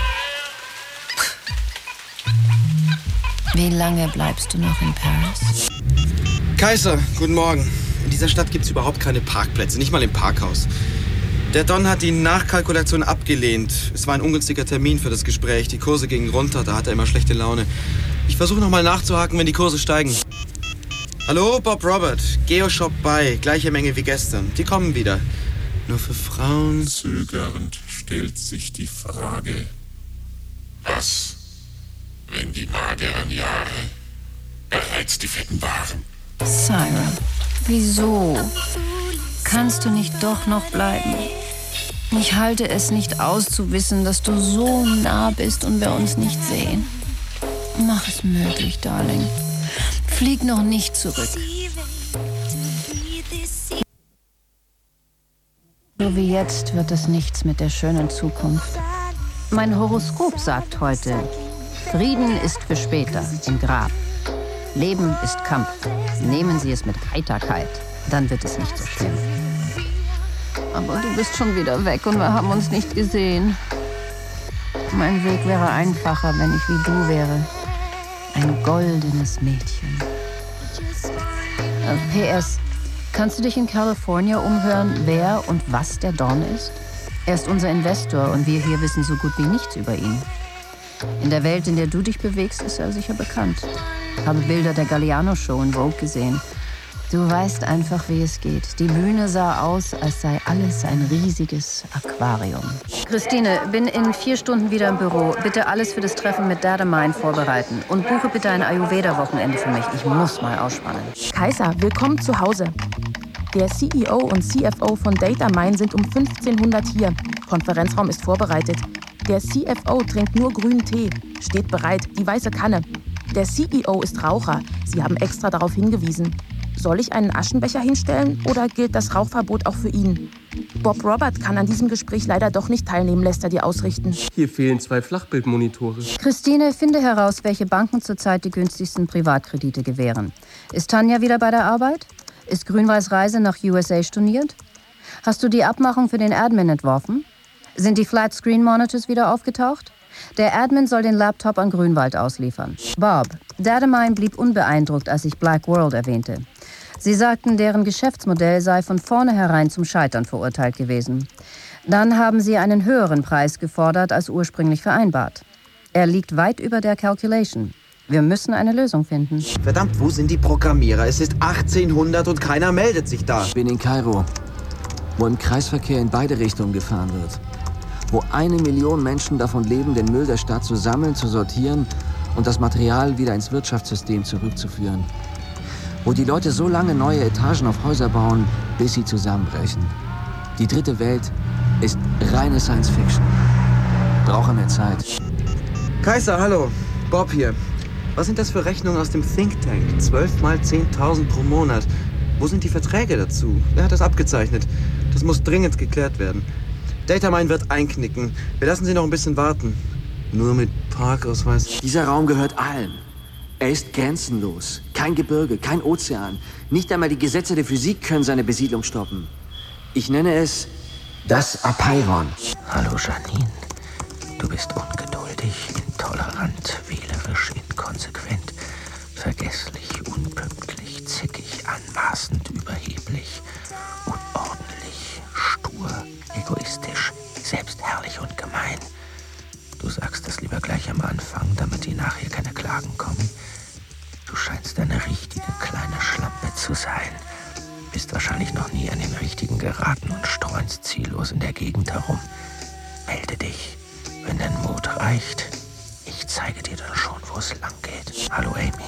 Wie lange bleibst du noch in Paris? Kaiser, guten Morgen. In dieser Stadt gibt's überhaupt keine Parkplätze, nicht mal im Parkhaus. Der Don hat die Nachkalkulation abgelehnt. Es war ein ungünstiger Termin für das Gespräch. Die Kurse gingen runter, da hat er immer schlechte Laune. Ich versuche nochmal nachzuhaken, wenn die Kurse steigen. Hallo, Bob Robert. Geoshop bei. Gleiche Menge wie gestern. Die kommen wieder. Nur für Frauen. Zögernd stellt sich die Frage, was, wenn die mageren Jahre bereits die fetten waren? Syra, wieso? Kannst du nicht doch noch bleiben? Ich halte es nicht aus zu wissen, dass du so nah bist und wir uns nicht sehen. Mach es möglich, Darling. Flieg noch nicht zurück. So wie jetzt wird es nichts mit der schönen Zukunft. Mein Horoskop sagt heute, Frieden ist für später im Grab. Leben ist Kampf. Nehmen Sie es mit Heiterkeit, dann wird es nicht so schlimm. Aber du bist schon wieder weg und wir haben uns nicht gesehen. Mein Weg wäre einfacher, wenn ich wie du wäre. Ein goldenes Mädchen. Äh, P S. Kannst du dich in California umhören, wer und was der Don ist? Er ist unser Investor und wir hier wissen so gut wie nichts über ihn. In der Welt, in der du dich bewegst, ist er sicher bekannt. Habe Bilder der Galliano-Show in Vogue gesehen. Du weißt einfach, wie es geht. Die Bühne sah aus, als sei alles ein riesiges Aquarium. Christine, bin in vier Stunden wieder im Büro. Bitte alles für das Treffen mit Datamind vorbereiten. Und buche bitte ein Ayurveda-Wochenende für mich. Ich muss mal ausspannen. Kaiser, willkommen zu Hause. Der C E O und C F O von Datamind sind um fünfzehnhundert hier. Konferenzraum ist vorbereitet. Der C F O trinkt nur grünen Tee. Steht bereit, die weiße Kanne. Der C E O ist Raucher. Sie haben extra darauf hingewiesen. Soll ich einen Aschenbecher hinstellen oder gilt das Rauchverbot auch für ihn? Bob Robert kann an diesem Gespräch leider doch nicht teilnehmen, lässt er dir ausrichten. Hier fehlen zwei Flachbildmonitore. Christine, finde heraus, welche Banken zurzeit die günstigsten Privatkredite gewähren. Ist Tanja wieder bei der Arbeit? Ist Grünweiß Reise nach U S A storniert? Hast du die Abmachung für den Admin entworfen? Sind die Flat-Screen-Monitors wieder aufgetaucht? Der Admin soll den Laptop an Grünwald ausliefern. Bob, Datamind blieb unbeeindruckt, als ich Black World erwähnte. Sie sagten, deren Geschäftsmodell sei von vornherein zum Scheitern verurteilt gewesen. Dann haben sie einen höheren Preis gefordert als ursprünglich vereinbart. Er liegt weit über der Calculation. Wir müssen eine Lösung finden. Verdammt, wo sind die Programmierer? Es ist achtzehnhundert und keiner meldet sich da. Ich bin in Kairo, wo im Kreisverkehr in beide Richtungen gefahren wird. wo eine Million Menschen davon leben, den Müll der Stadt zu sammeln, zu sortieren und das Material wieder ins Wirtschaftssystem zurückzuführen. Wo die Leute so lange neue Etagen auf Häuser bauen, bis sie zusammenbrechen. Die dritte Welt ist reine Science-Fiction. Brauche mehr Zeit. Kaiser, hallo. Bob hier. Was sind das für Rechnungen aus dem Think Tank? zwölf mal zehntausend pro Monat. Wo sind die Verträge dazu? Wer hat das abgezeichnet? Das muss dringend geklärt werden. Datamine wird einknicken. Wir lassen Sie noch ein bisschen warten. Nur mit Parkausweis. Dieser Raum gehört allen. Er ist grenzenlos. Kein Gebirge, kein Ozean. Nicht einmal die Gesetze der Physik können seine Besiedlung stoppen. Ich nenne es das Apeiron. Hallo Janine. Du bist ungeduldig, intolerant, wählerisch, inkonsequent, vergesslich, unpünktlich, zickig, anmaßend, überheblich, unordentlich, stur, egoistisch, selbstherrlich und gemein. Du sagst das lieber gleich am Anfang, damit dir nachher keine Klagen kommen. Du scheinst eine richtige kleine Schlampe zu sein. Bist wahrscheinlich noch nie an den richtigen geraten und streunst ziellos in der Gegend herum. Melde dich, wenn dein Mut reicht. Ich zeige dir dann schon, wo es lang geht. Hallo Amy.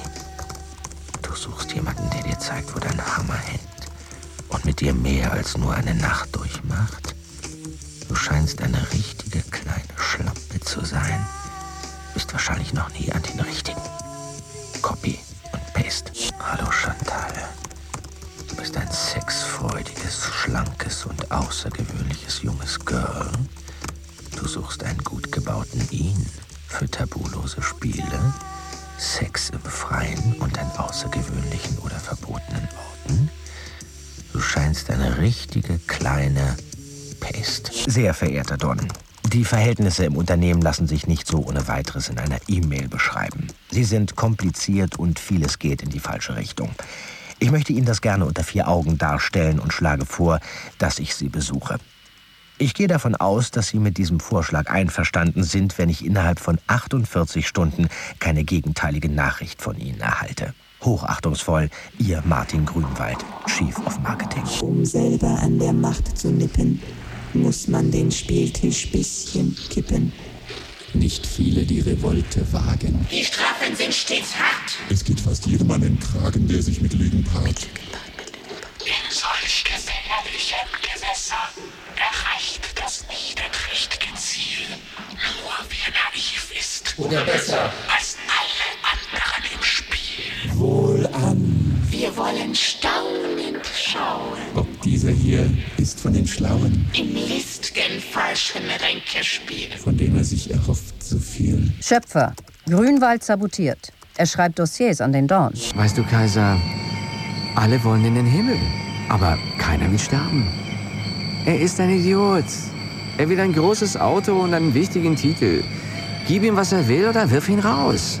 Du suchst jemanden, der dir zeigt, wo dein Hammer hängt und mit dir mehr als nur eine Nacht durchmacht. Du scheinst eine richtige kleine Schlampe zu sein. Bist wahrscheinlich noch nie an den richtigen. Copy und Paste. Hallo Chantal. Du bist ein sexfreudiges, schlankes und außergewöhnliches junges Girl. Du suchst einen gut gebauten Ihn für tabulose Spiele, Sex im Freien und an außergewöhnlichen oder verbotenen Orten. Du scheinst eine richtige kleine Pest. Sehr verehrter Don, die Verhältnisse im Unternehmen lassen sich nicht so ohne weiteres in einer E-Mail beschreiben. Sie sind kompliziert und vieles geht in die falsche Richtung. Ich möchte Ihnen das gerne unter vier Augen darstellen und schlage vor, dass ich Sie besuche. Ich gehe davon aus, dass Sie mit diesem Vorschlag einverstanden sind, wenn ich innerhalb von achtundvierzig Stunden keine gegenteilige Nachricht von Ihnen erhalte. Hochachtungsvoll, Ihr Martin Grünwald, Chief of Marketing. Um selber an der Macht zu nippen, muss man den Spieltisch bisschen kippen. Nicht viele die Revolte wagen. Die Strafen sind stets hart. Es geht fast jedem an den Kragen, der sich mit Lügen paart. In solch gefährlichem Gewässer erreicht das niederträchtige Ziel nur wer naiv ist. Oder besser als alle anderen im Spiel. Wohlan. Wir wollen staunend schauen. Ob dieser hier ist von den Schlauen, Im list'gen falschen Ränkespiel, von dem er sich erhofft zu viel. Schöpfer. Grünwald sabotiert. Er schreibt Dossiers an den Dawn. Weißt du, Kaiser, alle wollen in den Himmel, aber keiner will sterben. Er ist ein Idiot. Er will ein großes Auto und einen wichtigen Titel. Gib ihm, was er will, oder wirf ihn raus.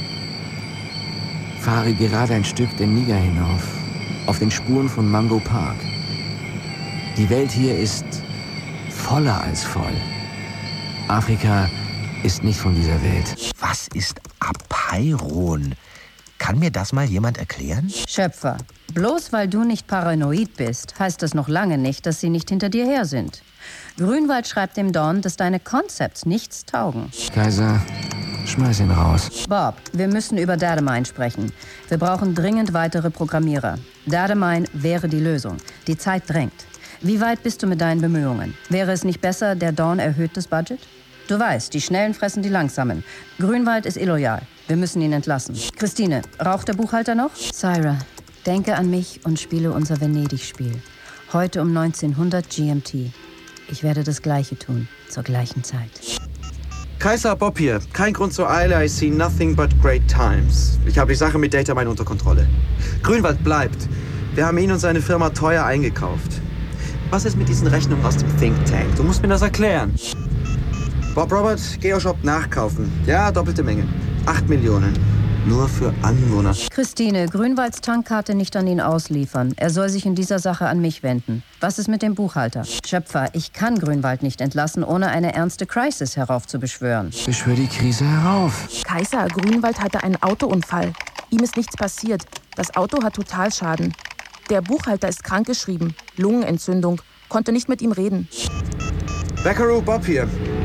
Fahre gerade ein Stück den Niger hinauf, auf den Spuren von Mango Park. Die Welt hier ist voller als voll. Afrika ist nicht von dieser Welt. Was ist Apeiron? Kann mir das mal jemand erklären? Schöpfer. Bloß weil du nicht paranoid bist, heißt das noch lange nicht, dass sie nicht hinter dir her sind. Grünwald schreibt dem Dawn, dass deine Concepts nichts taugen. Kaiser, schmeiß ihn raus. Bob, wir müssen über Datamine sprechen. Wir brauchen dringend weitere Programmierer. Datamine wäre die Lösung. Die Zeit drängt. Wie weit bist du mit deinen Bemühungen? Wäre es nicht besser, der Dawn erhöht das Budget? Du weißt, die Schnellen fressen die Langsamen. Grünwald ist illoyal. Wir müssen ihn entlassen. Christine, raucht der Buchhalter noch? Syra, denke an mich und spiele unser Venedig-Spiel. Heute um neunzehnhundert G M T. Ich werde das Gleiche tun, zur gleichen Zeit. Kaiser, Bob hier. Kein Grund zur Eile. I see nothing but great times. Ich habe die Sache mit Datamine unter Kontrolle. Grünwald bleibt. Wir haben ihn und seine Firma teuer eingekauft. Was ist mit diesen Rechnungen aus dem Think Tank? Du musst mir das erklären. Bob Robert, Geoshop nachkaufen. Ja, doppelte Menge. Acht Millionen. Nur für Anwohner. Christine, Grünwalds Tankkarte nicht an ihn ausliefern. Er soll sich in dieser Sache an mich wenden. Was ist mit dem Buchhalter? Schöpfer, ich kann Grünwald nicht entlassen, ohne eine ernste Crisis heraufzubeschwören. Beschwör die Krise herauf. Kaiser, Grünwald hatte einen Autounfall. Ihm ist nichts passiert. Das Auto hat Totalschaden. Der Buchhalter ist krankgeschrieben. Lungenentzündung. Konnte nicht mit ihm reden. Buckaroo, Bob hier.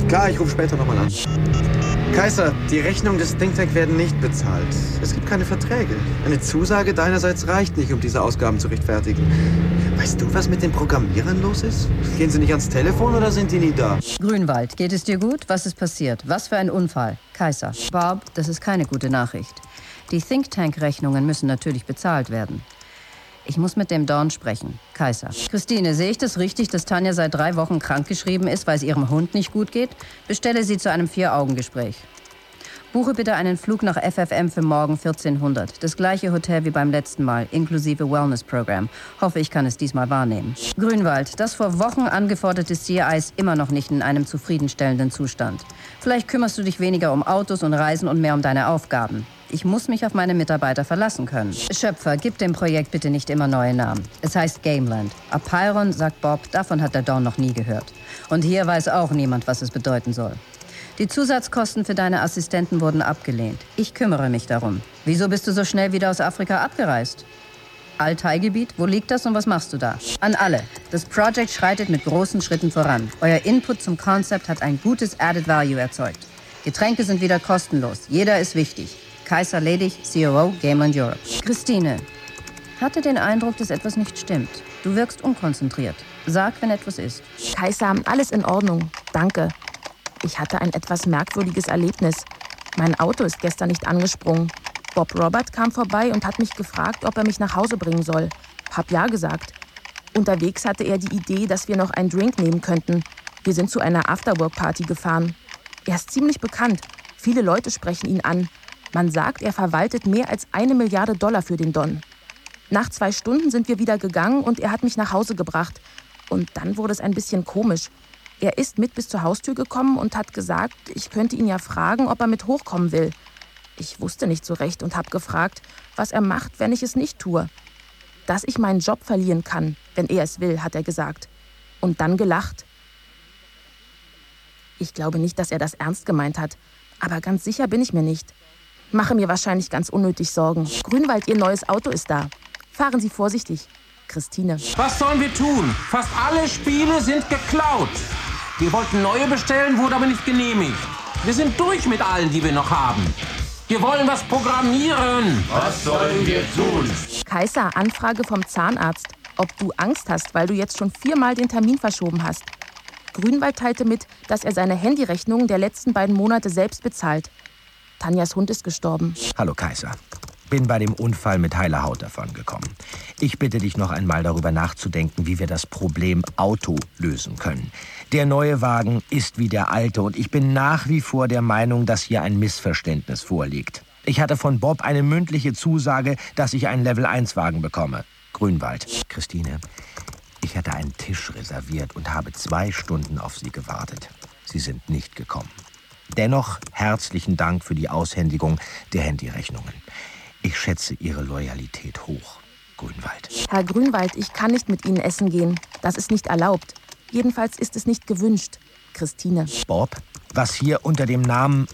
Klar, ich rufe später nochmal an. Kaiser, die Rechnungen des Think Tank werden nicht bezahlt. Es gibt keine Verträge. Eine Zusage deinerseits reicht nicht, um diese Ausgaben zu rechtfertigen. Weißt du, was mit den Programmierern los ist? Gehen sie nicht ans Telefon oder sind die nie da? Grünwald, geht es dir gut? Was ist passiert? Was für ein Unfall? Kaiser. Bob, das ist keine gute Nachricht. Die Think Tank-Rechnungen müssen natürlich bezahlt werden. Ich muss mit dem Dawn sprechen. Kaiser. Christine, sehe ich das richtig, dass Tanja seit drei Wochen krankgeschrieben ist, weil es ihrem Hund nicht gut geht? Bestelle sie zu einem Vier-Augen-Gespräch. Buche bitte einen Flug nach F F M für morgen vierzehnhundert. Das gleiche Hotel wie beim letzten Mal, inklusive Wellness-Programm. Hoffe, ich kann es diesmal wahrnehmen. Grünwald, das vor Wochen angeforderte C I ist immer noch nicht in einem zufriedenstellenden Zustand. Vielleicht kümmerst du dich weniger um Autos und Reisen und mehr um deine Aufgaben. Ich muss mich auf meine Mitarbeiter verlassen können. Schöpfer, gib dem Projekt bitte nicht immer neue Namen. Es heißt Gameland. Apeiron, sagt Bob, davon hat der Dawn noch nie gehört. Und hier weiß auch niemand, was es bedeuten soll. Die Zusatzkosten für deine Assistenten wurden abgelehnt. Ich kümmere mich darum. Wieso bist du so schnell wieder aus Afrika abgereist? Altai-Gebiet, wo liegt das und was machst du da? An alle. Das Projekt schreitet mit großen Schritten voran. Euer Input zum Concept hat ein gutes Added Value erzeugt. Getränke sind wieder kostenlos. Jeder ist wichtig. Kaiser Ledig, C O O, Gameland Europe. Christine, hatte den Eindruck, dass etwas nicht stimmt. Du wirkst unkonzentriert. Sag, wenn etwas ist. Kaiser, alles in Ordnung. Danke. Ich hatte ein etwas merkwürdiges Erlebnis. Mein Auto ist gestern nicht angesprungen. Bob Robert kam vorbei und hat mich gefragt, ob er mich nach Hause bringen soll. Hab ja gesagt. Unterwegs hatte er die Idee, dass wir noch einen Drink nehmen könnten. Wir sind zu einer Afterwork-Party gefahren. Er ist ziemlich bekannt. Viele Leute sprechen ihn an. Man sagt, er verwaltet mehr als eine Milliarde Dollar für den Don. Nach zwei Stunden sind wir wieder gegangen und er hat mich nach Hause gebracht. Und dann wurde es ein bisschen komisch. Er ist mit bis zur Haustür gekommen und hat gesagt, ich könnte ihn ja fragen, ob er mit hochkommen will. Ich wusste nicht so recht und habe gefragt, was er macht, wenn ich es nicht tue. Dass ich meinen Job verlieren kann, wenn er es will, hat er gesagt. Und dann gelacht. Ich glaube nicht, dass er das ernst gemeint hat. Aber ganz sicher bin ich mir nicht. Mache mir wahrscheinlich ganz unnötig Sorgen. Grünwald, Ihr neues Auto ist da. Fahren Sie vorsichtig. Christine. Was sollen wir tun? Fast alle Spiele sind geklaut. Wir wollten neue bestellen, wurde aber nicht genehmigt. Wir sind durch mit allen, die wir noch haben. Wir wollen was programmieren. Was sollen wir tun? Kaiser, Anfrage vom Zahnarzt. Ob du Angst hast, weil du jetzt schon viermal den Termin verschoben hast. Grünwald teilte mit, dass er seine Handyrechnungen der letzten beiden Monate selbst bezahlt. Tanjas Hund ist gestorben. Hallo Kaiser. Bin bei dem Unfall mit heiler Haut davongekommen. Ich bitte dich noch einmal darüber nachzudenken, wie wir das Problem Auto lösen können. Der neue Wagen ist wie der alte und ich bin nach wie vor der Meinung, dass hier ein Missverständnis vorliegt. Ich hatte von Bob eine mündliche Zusage, dass ich einen Level eins Wagen bekomme. Grünwald. Christine, ich hatte einen Tisch reserviert und habe zwei Stunden auf Sie gewartet. Sie sind nicht gekommen. Dennoch herzlichen Dank für die Aushändigung der Handyrechnungen. Ich schätze Ihre Loyalität hoch, Grünwald. Herr Grünwald, ich kann nicht mit Ihnen essen gehen. Das ist nicht erlaubt. Jedenfalls ist es nicht gewünscht. Christine. Bob, was hier unter dem Namen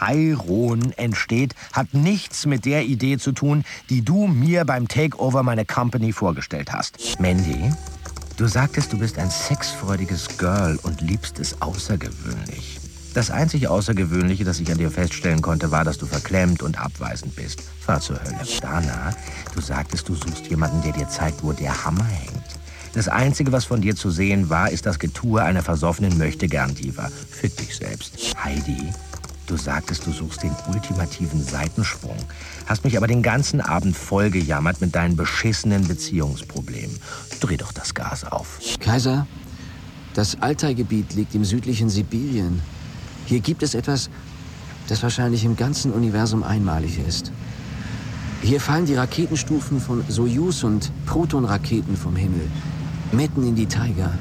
Apeiron entsteht, hat nichts mit der Idee zu tun, die du mir beim Takeover meiner Company vorgestellt hast. Mandy, du sagtest, du bist ein sexfreudiges Girl und liebst es außergewöhnlich. Das einzig Außergewöhnliche, das ich an dir feststellen konnte, war, dass du verklemmt und abweisend bist. Fahr zur Hölle. Dana, du sagtest, du suchst jemanden, der dir zeigt, wo der Hammer hängt. Das Einzige, was von dir zu sehen war, ist das Getue einer versoffenen Möchtegern-Diva. Fick dich selbst. Heidi, du sagtest, du suchst den ultimativen Seitensprung, hast mich aber den ganzen Abend vollgejammert mit deinen beschissenen Beziehungsproblemen. Dreh doch das Gas auf. Kaiser, das Altai-Gebiet liegt im südlichen Sibirien. Hier gibt es etwas, das wahrscheinlich im ganzen Universum einmalig ist. Hier fallen die Raketenstufen von Sojus und Proton-Raketen vom Himmel, mitten in die Taiga.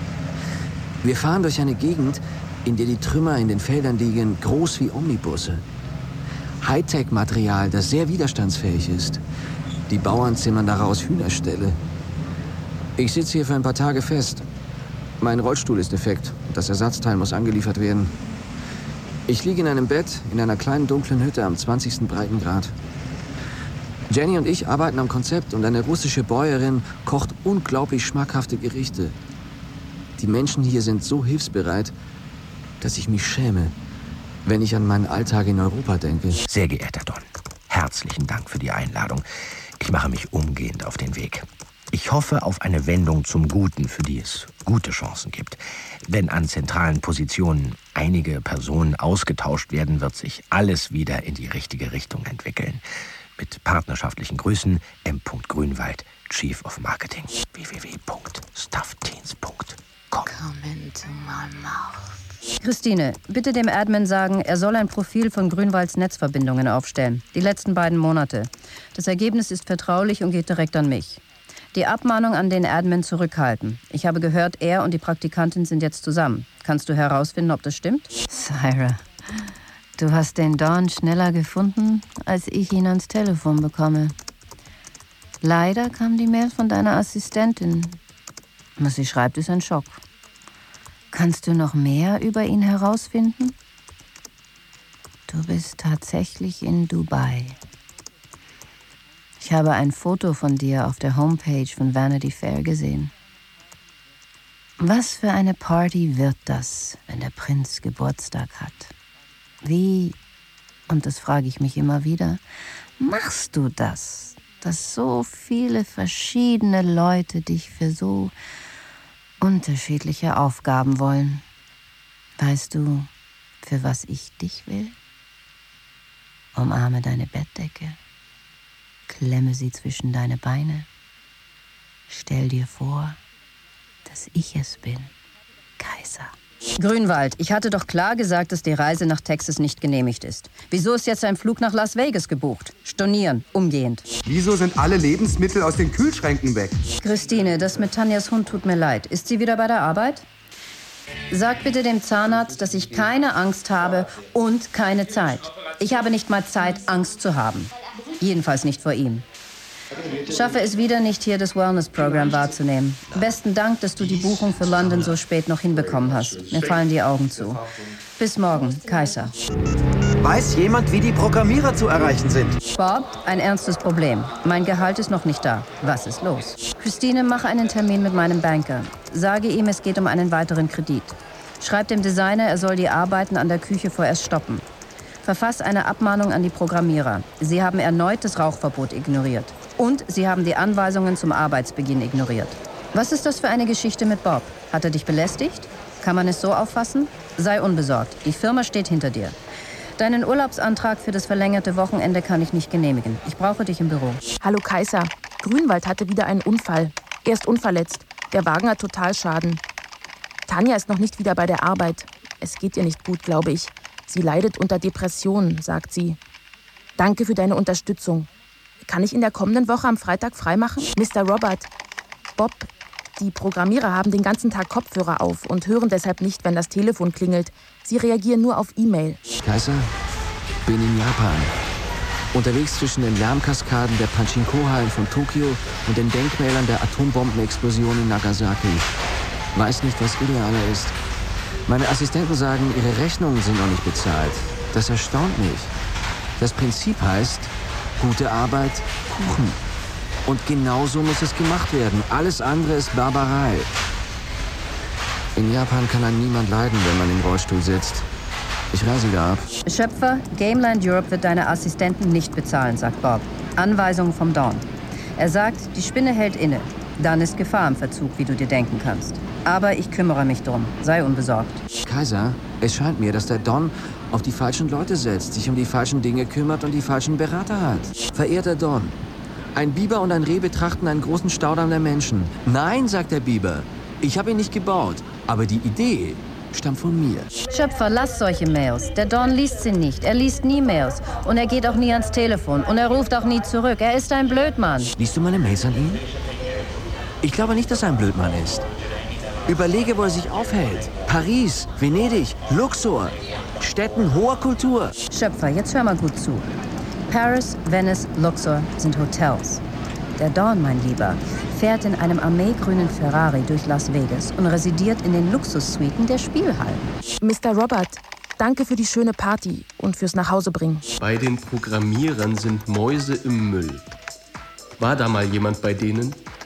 Wir fahren durch eine Gegend, in der die Trümmer in den Feldern liegen, groß wie Omnibusse. Hightech-Material, das sehr widerstandsfähig ist. Die Bauern zimmern daraus Hühnerställe. Ich sitze hier für ein paar Tage fest. Mein Rollstuhl ist defekt und das Ersatzteil muss angeliefert werden. Ich liege in einem Bett in einer kleinen dunklen Hütte am zwanzigsten Breitengrad. Jenny und ich arbeiten am Konzept und eine russische Bäuerin kocht unglaublich schmackhafte Gerichte. Die Menschen hier sind so hilfsbereit. dass ich mich schäme, wenn ich an meinen Alltag in Europa denke. Sehr geehrter Don, herzlichen Dank für die Einladung. Ich mache mich umgehend auf den Weg. Ich hoffe auf eine Wendung zum Guten, für die es gute Chancen gibt. Wenn an zentralen Positionen einige Personen ausgetauscht werden, wird sich alles wieder in die richtige Richtung entwickeln. Mit partnerschaftlichen Grüßen, M. Grünwald, Chief of Marketing, w w w punkt stuffteens punkt com. Come into my mouth. Christine, bitte dem Admin sagen, er soll ein Profil von Grünwalds Netzverbindungen aufstellen. Die letzten beiden Monate. Das Ergebnis ist vertraulich und geht direkt an mich. Die Abmahnung an den Admin zurückhalten. Ich habe gehört, er und die Praktikantin sind jetzt zusammen. Kannst du herausfinden, ob das stimmt? Syra, du hast den Don schneller gefunden, als ich ihn ans Telefon bekomme. Leider kam die Mail von deiner Assistentin. Was sie schreibt, ist ein Schock. Kannst du noch mehr über ihn herausfinden? Du bist tatsächlich in Dubai. Ich habe ein Foto von dir auf der Homepage von Vanity Fair gesehen. Was für eine Party wird das, wenn der Prinz Geburtstag hat? Wie, und das frage ich mich immer wieder, machst du das, dass so viele verschiedene Leute dich für so unterschiedliche Aufgaben wollen? Weißt du, für was ich dich will? Umarme deine Bettdecke. Klemme sie zwischen deine Beine. Stell dir vor, dass ich es bin, Kaiser. Grünwald, ich hatte doch klar gesagt, dass die Reise nach Texas nicht genehmigt ist. Wieso ist jetzt ein Flug nach Las Vegas gebucht? Stornieren, umgehend. Wieso sind alle Lebensmittel aus den Kühlschränken weg? Christine, das mit Tanjas Hund tut mir leid. Ist sie wieder bei der Arbeit? Sag bitte dem Zahnarzt, dass ich keine Angst habe und keine Zeit. Ich habe nicht mal Zeit, Angst zu haben. Jedenfalls nicht vor ihm. Schaffe es wieder nicht, hier das Wellness-Programm wahrzunehmen. Besten Dank, dass du die Buchung für London so spät noch hinbekommen hast. Mir fallen die Augen zu. Bis morgen, Kaiser. Weiß jemand, wie die Programmierer zu erreichen sind? Bob, ein ernstes Problem. Mein Gehalt ist noch nicht da. Was ist los? Christine, mach einen Termin mit meinem Banker. Sage ihm, es geht um einen weiteren Kredit. Schreib dem Designer, er soll die Arbeiten an der Küche vorerst stoppen. Verfass eine Abmahnung an die Programmierer. Sie haben erneut das Rauchverbot ignoriert. Und sie haben die Anweisungen zum Arbeitsbeginn ignoriert. Was ist das für eine Geschichte mit Bob? Hat er dich belästigt? Kann man es so auffassen? Sei unbesorgt. Die Firma steht hinter dir. Deinen Urlaubsantrag für das verlängerte Wochenende kann ich nicht genehmigen. Ich brauche dich im Büro. Hallo Kaiser. Grünwald hatte wieder einen Unfall. Er ist unverletzt. Der Wagen hat Totalschaden. Tanja ist noch nicht wieder bei der Arbeit. Es geht ihr nicht gut, glaube ich. Sie leidet unter Depressionen, sagt sie. Danke für deine Unterstützung. Kann ich in der kommenden Woche am Freitag freimachen? Mister Robert, Bob, die Programmierer haben den ganzen Tag Kopfhörer auf und hören deshalb nicht, wenn das Telefon klingelt. Sie reagieren nur auf E-Mail. Kaiser, bin in Japan. Unterwegs zwischen den Lärmkaskaden der Pachinko-Hallen von Tokio und den Denkmälern der Atombombenexplosion in Nagasaki. Weiß nicht, was idealer ist. Meine Assistenten sagen, ihre Rechnungen sind noch nicht bezahlt. Das erstaunt mich. Das Prinzip heißt, gute Arbeit, Kuchen. Und genau so muss es gemacht werden. Alles andere ist Barbarei. In Japan kann einem niemand leiden, wenn man im Rollstuhl sitzt. Ich reise wieder ab. Schöpfer, Gameland Europe wird deine Assistenten nicht bezahlen, sagt Bob. Anweisung vom Dawn. Er sagt, die Spinne hält inne. Dann ist Gefahr im Verzug, wie du dir denken kannst. Aber ich kümmere mich drum. Sei unbesorgt. Kaiser, es scheint mir, dass der Don auf die falschen Leute setzt, sich um die falschen Dinge kümmert und die falschen Berater hat. Verehrter Don, ein Biber und ein Reh betrachten einen großen Staudamm der Menschen. Nein, sagt der Biber, ich habe ihn nicht gebaut, aber die Idee stammt von mir. Schöpfer, lass solche Mails. Der Don liest sie nicht. Er liest nie Mails. Und er geht auch nie ans Telefon. Und er ruft auch nie zurück. Er ist ein Blödmann. Liest du meine Mails an ihn? Ich glaube nicht, dass er ein Blödmann ist. Überlege, wo er sich aufhält. Paris, Venedig, Luxor. Städten hoher Kultur. Schöpfer, jetzt hör mal gut zu. Paris, Venice, Luxor sind Hotels. Der Don, mein Lieber, fährt in einem armeegrünen Ferrari durch Las Vegas und residiert in den Luxussuiten der Spielhallen. Mister Robert, danke für die schöne Party und fürs Nachhausebringen. Bei den Programmierern sind Mäuse im Müll. War da mal jemand bei denen?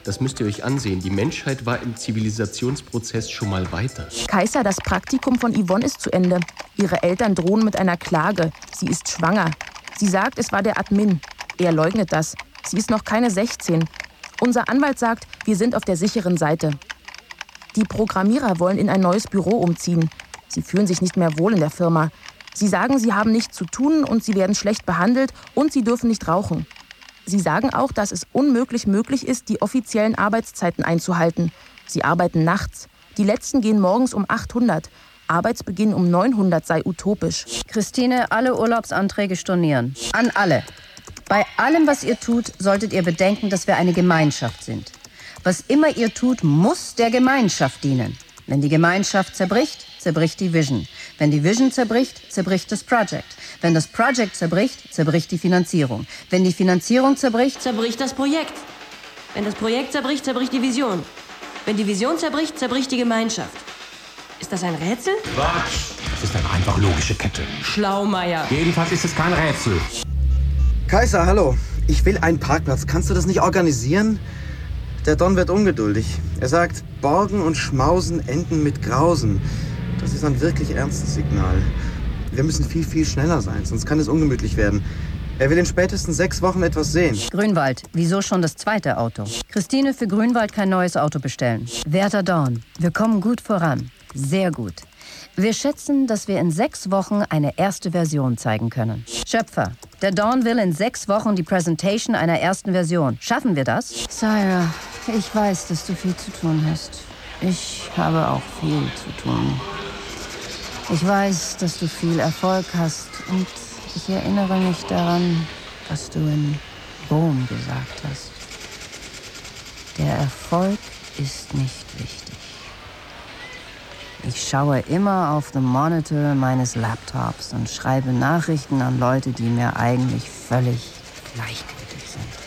Das müsst ihr euch ansehen. Die Menschheit war im Zivilisationsprozess schon mal weiter. Kaiser, das Praktikum von Yvonne ist zu Ende. Ihre Eltern drohen mit einer Klage. Sie ist schwanger. Sie sagt, es war der Admin. Er leugnet das. Sie ist noch keine sechzehn. Unser Anwalt sagt, wir sind auf der sicheren Seite. Die Programmierer wollen in ein neues Büro umziehen. Sie fühlen sich nicht mehr wohl in der Firma. Sie sagen, sie haben nichts zu tun und sie werden schlecht behandelt und sie dürfen nicht rauchen. Sie sagen auch, dass es unmöglich möglich ist, die offiziellen Arbeitszeiten einzuhalten. Sie arbeiten nachts. Die letzten gehen morgens um achthundert. Arbeitsbeginn um neunhundert sei utopisch. Christine, alle Urlaubsanträge stornieren. An alle. Bei allem, was ihr tut, solltet ihr bedenken, dass wir eine Gemeinschaft sind. Was immer ihr tut, muss der Gemeinschaft dienen. Wenn die Gemeinschaft zerbricht, zerbricht die Vision. Wenn die Vision zerbricht, zerbricht das Project. Wenn das Project zerbricht, zerbricht die Finanzierung. Wenn die Finanzierung zerbricht, zerbricht das Projekt. Wenn das Projekt zerbricht, zerbricht die Vision. Wenn die Vision zerbricht, zerbricht die Gemeinschaft. Ist das ein Rätsel? Quatsch! Das ist eine einfach logische Kette. Schlaumeier. Jedenfalls ist es kein Rätsel. Kaiser, hallo. Ich will einen Parkplatz. Kannst du das nicht organisieren? Der Don wird ungeduldig. Er sagt, Borgen und Schmausen enden mit Grausen. Das ist ein wirklich ernstes Signal. Wir müssen viel, viel schneller sein, sonst kann es ungemütlich werden. Er will in spätestens sechs Wochen etwas sehen. Grünwald, wieso schon das zweite Auto? Christine, für Grünwald kein neues Auto bestellen. Werter Dorn, wir kommen gut voran. Sehr gut. Wir schätzen, dass wir in sechs Wochen eine erste Version zeigen können. Schöpfer, der Dawn will in sechs Wochen die Präsentation einer ersten Version. Schaffen wir das? Sarah, ich weiß, dass du viel zu tun hast. Ich habe auch viel zu tun. Ich weiß, dass du viel Erfolg hast und ich erinnere mich daran, was du in Rom gesagt hast. Der Erfolg ist nicht wichtig. Ich schaue immer auf den Monitor meines Laptops und schreibe Nachrichten an Leute, die mir eigentlich völlig gleichgültig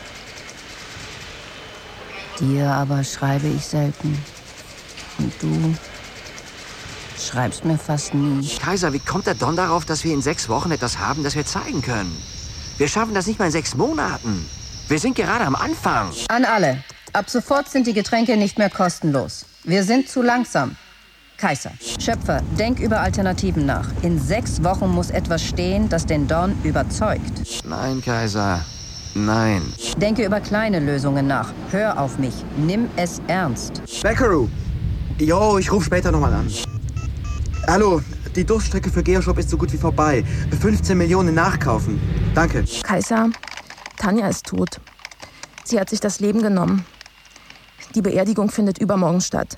sind. Dir aber schreibe ich selten. Und du schreibst mir fast nie. Kaiser, wie kommt der Don darauf, dass wir in sechs Wochen etwas haben, das wir zeigen können? Wir schaffen das nicht mal in sechs Monaten. Wir sind gerade am Anfang. An alle. Ab sofort sind die Getränke nicht mehr kostenlos. Wir sind zu langsam. Kaiser, Schöpfer, denk über Alternativen nach. In sechs Wochen muss etwas stehen, das den Don überzeugt. Nein, Kaiser. Nein. Denke über kleine Lösungen nach. Hör auf mich. Nimm es ernst. Beckaroo. Jo, ich ruf später nochmal an. Hallo, die Durststrecke für Geoshop ist so gut wie vorbei. fünfzehn Millionen nachkaufen. Danke. Kaiser, Tanja ist tot. Sie hat sich das Leben genommen. Die Beerdigung findet übermorgen statt.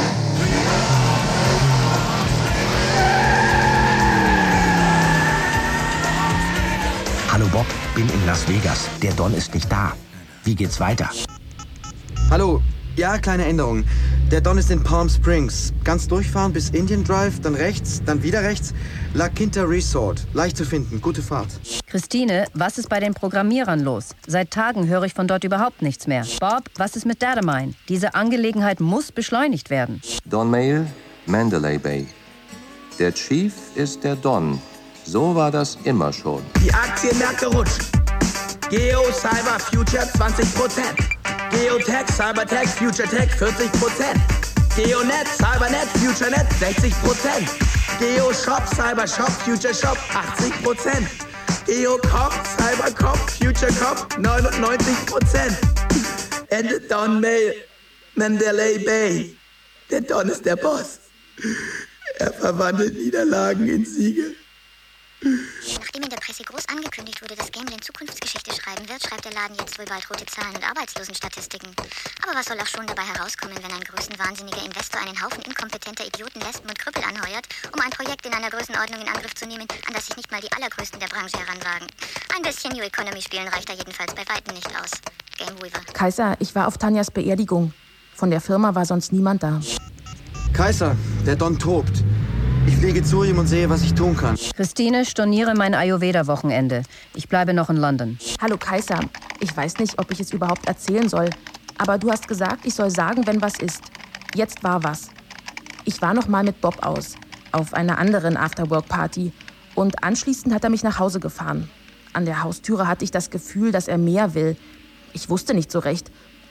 Hallo Bob, bin in Las Vegas. Der Don ist nicht da. Wie geht's weiter? Hallo, ja, kleine Änderung. Der Don ist in Palm Springs. Ganz durchfahren bis Indian Drive, dann rechts, dann wieder rechts. La Quinta Resort. Leicht zu finden, gute Fahrt. Christine, was ist bei den Programmierern los? Seit Tagen höre ich von dort überhaupt nichts mehr. Bob, was ist mit Datamine? Diese Angelegenheit muss beschleunigt werden. Don Mail, Mandalay Bay. Der Chief ist der Don. So war das immer schon. Die Aktienmärkte rutschen. Geo, Cyber, Future zwanzig Prozent. Geotech, Cybertech, FutureTech vierzig Prozent. Geonet, Cybernet, FutureNet sechzig Prozent. Geoshop, Cybershop, FutureShop achtzig Prozent. Geocop, Cybercop, FutureCop neunundneunzig Prozent. Ende Don Mail, Mandalay Bay. Der Don ist der Boss. Er verwandelt Niederlagen in Siege. Nachdem in der Presse groß angekündigt wurde, dass Gameland Zukunftsgeschichte schreiben wird, schreibt der Laden jetzt wohl bald rote Zahlen und Arbeitslosenstatistiken. Aber was soll auch schon dabei herauskommen, wenn ein größenwahnsinniger Investor einen Haufen inkompetenter Idioten, Lesben und Krüppel anheuert, um ein Projekt in einer Größenordnung in Angriff zu nehmen, an das sich nicht mal die Allergrößten der Branche heranwagen. Ein bisschen New Economy spielen reicht da jedenfalls bei weitem nicht aus. Game Weaver. Kaiser, ich war auf Tanjas Beerdigung. Von der Firma war sonst niemand da. Kaiser, der Don tobt. Ich fliege zu ihm und sehe, was ich tun kann. Christine, storniere mein Ayurveda-Wochenende. Ich bleibe noch in London. Hallo Kaiser, ich weiß nicht, ob ich es überhaupt erzählen soll. Aber du hast gesagt, ich soll sagen, wenn was ist. Jetzt war was. Ich war noch mal mit Bob aus. Auf einer anderen Afterwork-Party. Und anschließend hat er mich nach Hause gefahren. An der Haustüre hatte ich das Gefühl, dass er mehr will. Ich wusste nicht so recht.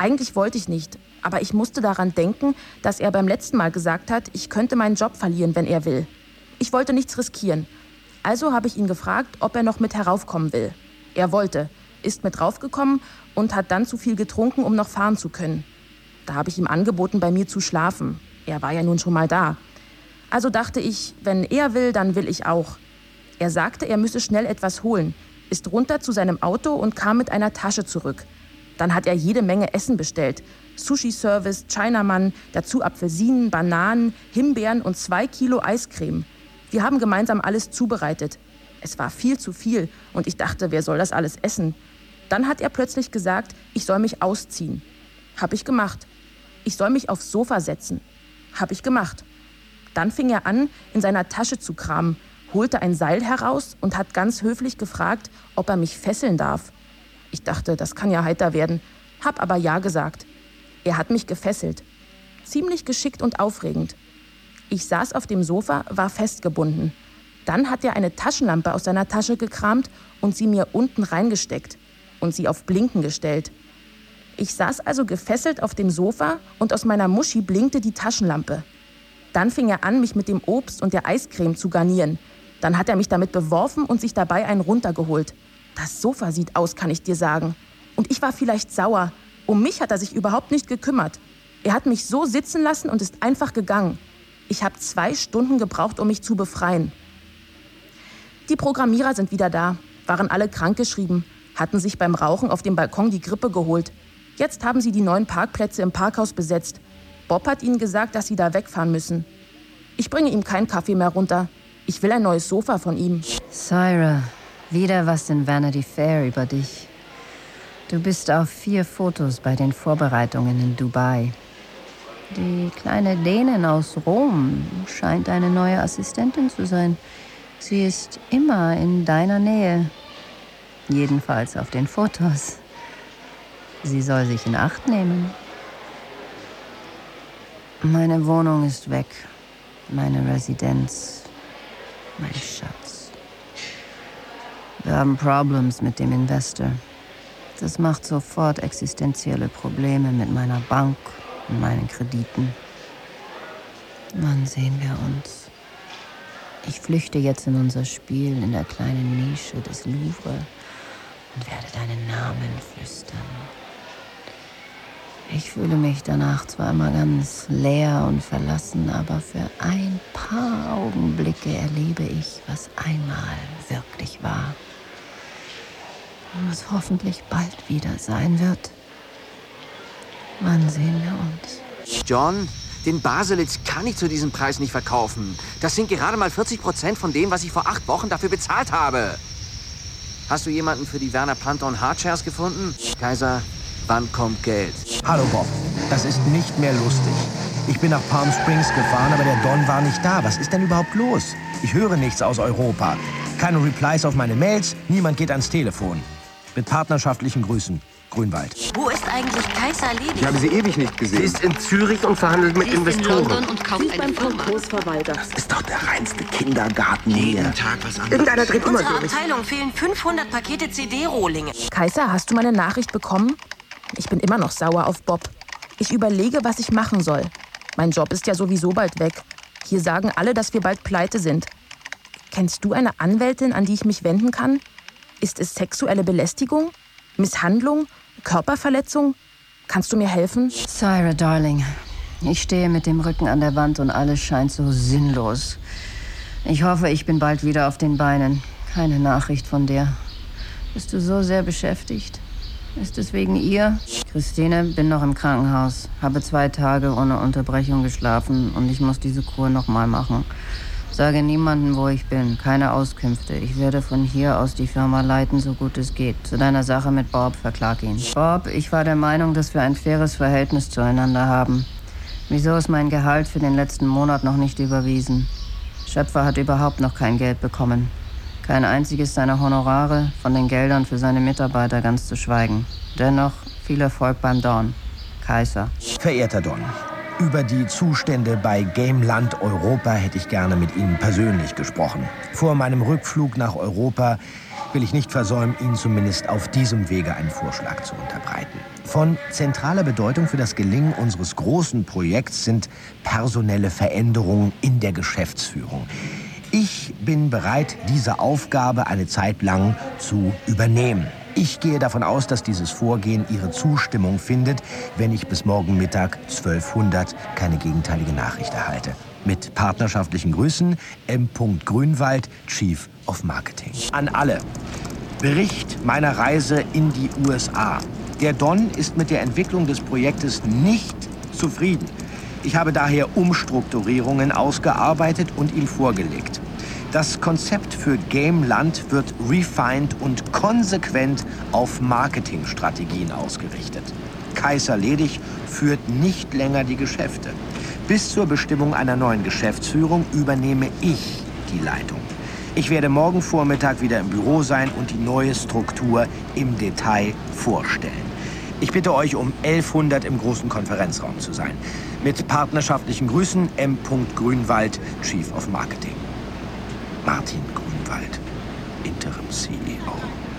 Eigentlich wollte ich nicht, aber ich musste daran denken, dass er beim letzten Mal gesagt hat, ich könnte meinen Job verlieren, wenn er will. Ich wollte nichts riskieren. Also habe ich ihn gefragt, ob er noch mit heraufkommen will. Er wollte, ist mit raufgekommen und hat dann zu viel getrunken, um noch fahren zu können. Da habe ich ihm angeboten, bei mir zu schlafen. Er war ja nun schon mal da. Also dachte ich, wenn er will, dann will ich auch. Er sagte, er müsse schnell etwas holen, ist runter zu seinem Auto und kam mit einer Tasche zurück. Dann hat er jede Menge Essen bestellt. Sushi-Service, Chinamann, dazu Apfelsinen, Bananen, Himbeeren und zwei Kilo Eiscreme. Wir haben gemeinsam alles zubereitet. Es war viel zu viel und ich dachte, wer soll das alles essen? Dann hat er plötzlich gesagt, ich soll mich ausziehen. Hab ich gemacht. Ich soll mich aufs Sofa setzen. Hab ich gemacht. Dann fing er an, in seiner Tasche zu kramen, holte ein Seil heraus und hat ganz höflich gefragt, ob er mich fesseln darf. Ich dachte, das kann ja heiter werden, hab aber ja gesagt. Er hat mich gefesselt. Ziemlich geschickt und aufregend. Ich saß auf dem Sofa, war festgebunden. Dann hat er eine Taschenlampe aus seiner Tasche gekramt und sie mir unten reingesteckt und sie auf Blinken gestellt. Ich saß also gefesselt auf dem Sofa und aus meiner Muschi blinkte die Taschenlampe. Dann fing er an, mich mit dem Obst und der Eiscreme zu garnieren. Dann hat er mich damit beworfen und sich dabei einen runtergeholt. Das Sofa sieht aus, kann ich dir sagen. Und ich war vielleicht sauer. Um mich hat er sich überhaupt nicht gekümmert. Er hat mich so sitzen lassen und ist einfach gegangen. Ich habe zwei Stunden gebraucht, um mich zu befreien. Die Programmierer sind wieder da, waren alle krankgeschrieben, hatten sich beim Rauchen auf dem Balkon die Grippe geholt. Jetzt haben sie die neuen Parkplätze im Parkhaus besetzt. Bob hat ihnen gesagt, dass sie da wegfahren müssen. Ich bringe ihm keinen Kaffee mehr runter. Ich will ein neues Sofa von ihm. Syra, wieder was in Vanity Fair über dich. Du bist auf vier Fotos bei den Vorbereitungen in Dubai. Die kleine Dänin aus Rom scheint eine neue Assistentin zu sein. Sie ist immer in deiner Nähe. Jedenfalls auf den Fotos. Sie soll sich in Acht nehmen. Meine Wohnung ist weg. Meine Residenz. Mein Schatz. Wir haben Problems mit dem Investor. Das macht sofort existenzielle Probleme mit meiner Bank und meinen Krediten. Wann sehen wir uns? Ich flüchte jetzt in unser Spiel in der kleinen Nische des Louvre und werde deinen Namen flüstern. Ich fühle mich danach zwar immer ganz leer und verlassen, aber für ein paar Augenblicke erlebe ich, was einmal wirklich war. Und was hoffentlich bald wieder sein wird. Wann sehen wir uns? John, den Baselitz kann ich zu diesem Preis nicht verkaufen. Das sind gerade mal vierzig Prozent von dem, was ich vor acht Wochen dafür bezahlt habe. Hast du jemanden für die Werner Planton Hardshares gefunden? Kaiser, wann kommt Geld? Hallo Bob, das ist nicht mehr lustig. Ich bin nach Palm Springs gefahren, aber der Don war nicht da. Was ist denn überhaupt los? Ich höre nichts aus Europa. Keine Replies auf meine Mails, niemand geht ans Telefon. Mit partnerschaftlichen Grüßen, Grünwald. Wo ist eigentlich Kaiser Lady? Ich habe sie ewig nicht gesehen. Sie ist in Zürich und verhandelt mit Sie ist Investoren. in London und kauft eine Firma. Das ist doch der reinste Kindergarten hier. Jeden Tag was anderes. Irgendeiner dreht immer Unserer durch. Abteilung fehlen fünfhundert Pakete C D-Rohlinge. Kaiser, hast du meine Nachricht bekommen? Ich bin immer noch sauer auf Bob. Ich überlege, was ich machen soll. Mein Job ist ja sowieso bald weg. Hier sagen alle, dass wir bald pleite sind. Kennst du eine Anwältin, an die ich mich wenden kann? Ist es sexuelle Belästigung? Misshandlung? Körperverletzung? Kannst du mir helfen? Syra, Darling, ich stehe mit dem Rücken an der Wand und alles scheint so sinnlos. Ich hoffe, ich bin bald wieder auf den Beinen. Keine Nachricht von dir. Bist du so sehr beschäftigt? Ist es wegen ihr? Christine, bin noch im Krankenhaus. Habe zwei Tage ohne Unterbrechung geschlafen und ich muss diese Kur noch mal machen. Sage niemandem, wo ich bin. Keine Auskünfte. Ich werde von hier aus die Firma leiten, so gut es geht. Zu deiner Sache mit Bob, verklag ihn. Bob, ich war der Meinung, dass wir ein faires Verhältnis zueinander haben. Wieso ist mein Gehalt für den letzten Monat noch nicht überwiesen? Schöpfer hat überhaupt noch kein Geld bekommen. Kein einziges seiner Honorare, von den Geldern für seine Mitarbeiter ganz zu schweigen. Dennoch viel Erfolg beim Don. Kaiser. Verehrter Don, über die Zustände bei Gameland Europa hätte ich gerne mit Ihnen persönlich gesprochen. Vor meinem Rückflug nach Europa will ich nicht versäumen, Ihnen zumindest auf diesem Wege einen Vorschlag zu unterbreiten. Von zentraler Bedeutung für das Gelingen unseres großen Projekts sind personelle Veränderungen in der Geschäftsführung. Ich bin bereit, diese Aufgabe eine Zeit lang zu übernehmen. Ich gehe davon aus, dass dieses Vorgehen Ihre Zustimmung findet, wenn ich bis morgen Mittag zwölfhundert keine gegenteilige Nachricht erhalte. Mit partnerschaftlichen Grüßen, M. Grünwald, Chief of Marketing. An alle. Bericht meiner Reise in die U S A. Der Don ist mit der Entwicklung des Projektes nicht zufrieden. Ich habe daher Umstrukturierungen ausgearbeitet und ihm vorgelegt. Das Konzept für Gameland wird refined und konsequent auf Marketingstrategien ausgerichtet. Kaiser Ledig führt nicht länger die Geschäfte. Bis zur Bestimmung einer neuen Geschäftsführung übernehme ich die Leitung. Ich werde morgen Vormittag wieder im Büro sein und die neue Struktur im Detail vorstellen. Ich bitte euch, um elfhundert im großen Konferenzraum zu sein. Mit partnerschaftlichen Grüßen, M. Grünwald, Chief of Marketing. Martin Grünwald, Interim C E O.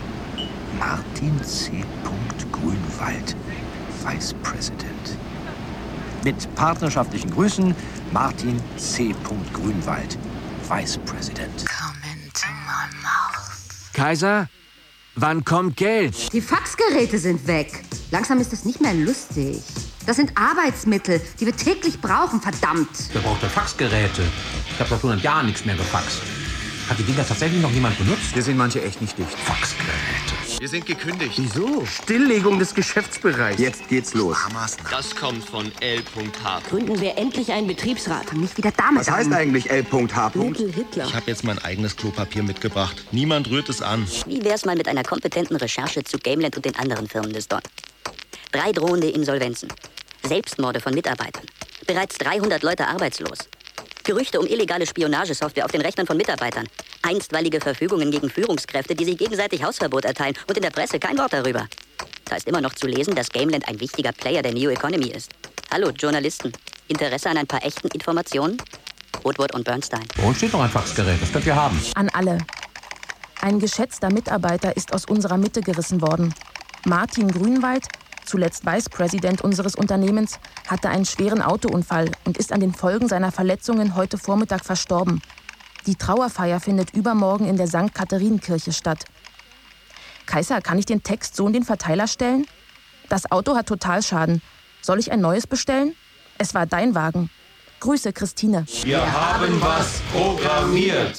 Martin C. Grünwald, Vice President. Mit partnerschaftlichen Grüßen, Martin C. Grünwald, Vice President. Come into my mouth. Kaiser, wann kommt Geld? Die Faxgeräte sind weg. Langsam ist es nicht mehr lustig. Das sind Arbeitsmittel, die wir täglich brauchen, verdammt. Wer braucht denn Faxgeräte? Ich habe seit hundert Jahren nichts mehr gefaxt. Hat die Dinger tatsächlich noch jemand benutzt? Hier sind manche echt nicht dicht. Faxgeräte. Wir sind gekündigt. Wieso? Stilllegung des Geschäftsbereichs. Jetzt geht's los. Das kommt von L H. Gründen wir endlich einen Betriebsrat. Nicht wieder damit. Was heißt eigentlich L H? Little Hitler. Ich habe jetzt mein eigenes Klopapier mitgebracht. Niemand rührt es an. Wie wär's mal mit einer kompetenten Recherche zu Gameland und den anderen Firmen des Don? Drei drohende Insolvenzen. Selbstmorde von Mitarbeitern. Bereits dreihundert Leute arbeitslos. Gerüchte um illegale Spionagesoftware auf den Rechnern von Mitarbeitern. Einstweilige Verfügungen gegen Führungskräfte, die sich gegenseitig Hausverbot erteilen. Und in der Presse kein Wort darüber. Da ist immer noch zu lesen, dass Gameland ein wichtiger Player der New Economy ist. Hallo, Journalisten. Interesse an ein paar echten Informationen? Woodward und Bernstein. Bei uns steht noch ein Faxgerät. Das könnt ihr haben. An alle. Ein geschätzter Mitarbeiter ist aus unserer Mitte gerissen worden. Martin Grünwald, zuletzt Vice President unseres Unternehmens, hatte einen schweren Autounfall und ist an den Folgen seiner Verletzungen heute Vormittag verstorben. Die Trauerfeier findet übermorgen in der Sankt Katharinenkirche statt. Kaiser, kann ich den Text so in den Verteiler stellen? Das Auto hat Totalschaden. Soll ich ein neues bestellen? Es war dein Wagen. Grüße, Christine. Wir haben was programmiert.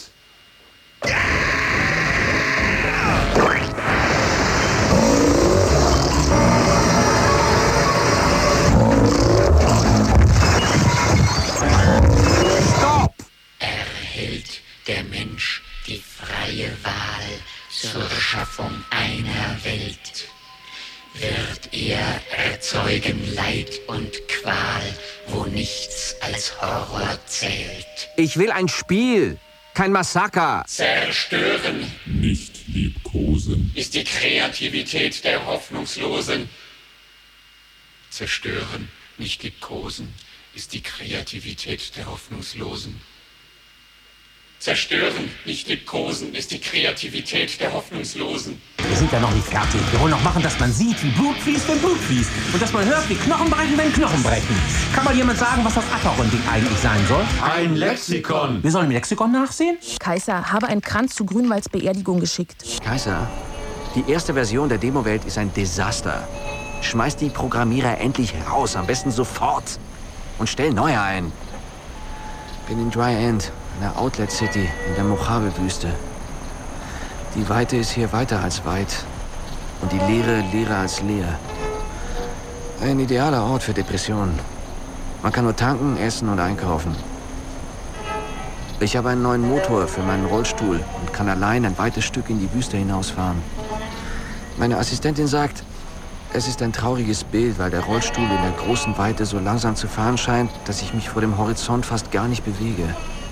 Erhält der Mensch die freie Wahl zur Schaffung einer Welt, wird er erzeugen Leid und Qual, wo nichts als Horror zählt. Ich will ein Spiel, kein Massaker. Zerstören, nicht liebkosen, ist die Kreativität der Hoffnungslosen. Zerstören, nicht liebkosen, ist die Kreativität der Hoffnungslosen. Zerstören, nicht liebkosen, ist die Kreativität der Hoffnungslosen. Wir sind ja noch nicht fertig. Wir wollen noch machen, dass man sieht, wie Blut fließt, wenn Blut fließt. Und dass man hört, wie Knochen brechen, wenn Knochen brechen. Kann mal jemand sagen, was das Acheron-Ding eigentlich sein soll? Ein Lexikon. Wir sollen im Lexikon nachsehen? Kaiser, habe einen Kranz zu Grünwalds Beerdigung geschickt. Kaiser, die erste Version der Demo-Welt ist ein Desaster. Schmeiß die Programmierer endlich raus, am besten sofort. Und stell neue ein. Bin in Dry End, in der Outlet City, in der Mojave-Wüste. Die Weite ist hier weiter als weit. Und die Leere leerer als leer. Ein idealer Ort für Depressionen. Man kann nur tanken, essen und einkaufen. Ich habe einen neuen Motor für meinen Rollstuhl und kann allein ein weites Stück in die Wüste hinausfahren. Meine Assistentin sagt, es ist ein trauriges Bild, weil der Rollstuhl in der großen Weite so langsam zu fahren scheint, dass ich mich vor dem Horizont fast gar nicht bewege.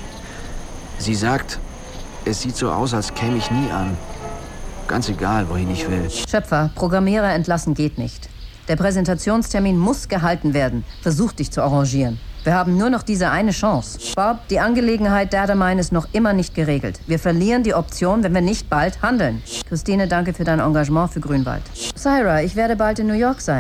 Sie sagt, es sieht so aus, als käme ich nie an. Ganz egal, wohin ich will. Schöpfer, Programmierer entlassen geht nicht. Der Präsentationstermin muss gehalten werden. Versuch dich zu arrangieren. Wir haben nur noch diese eine Chance. Bob, die Angelegenheit Datamin ist noch immer nicht geregelt. Wir verlieren die Option, wenn wir nicht bald handeln. Christine, danke für dein Engagement für Grünwald. Syra, ich werde bald in New York sein.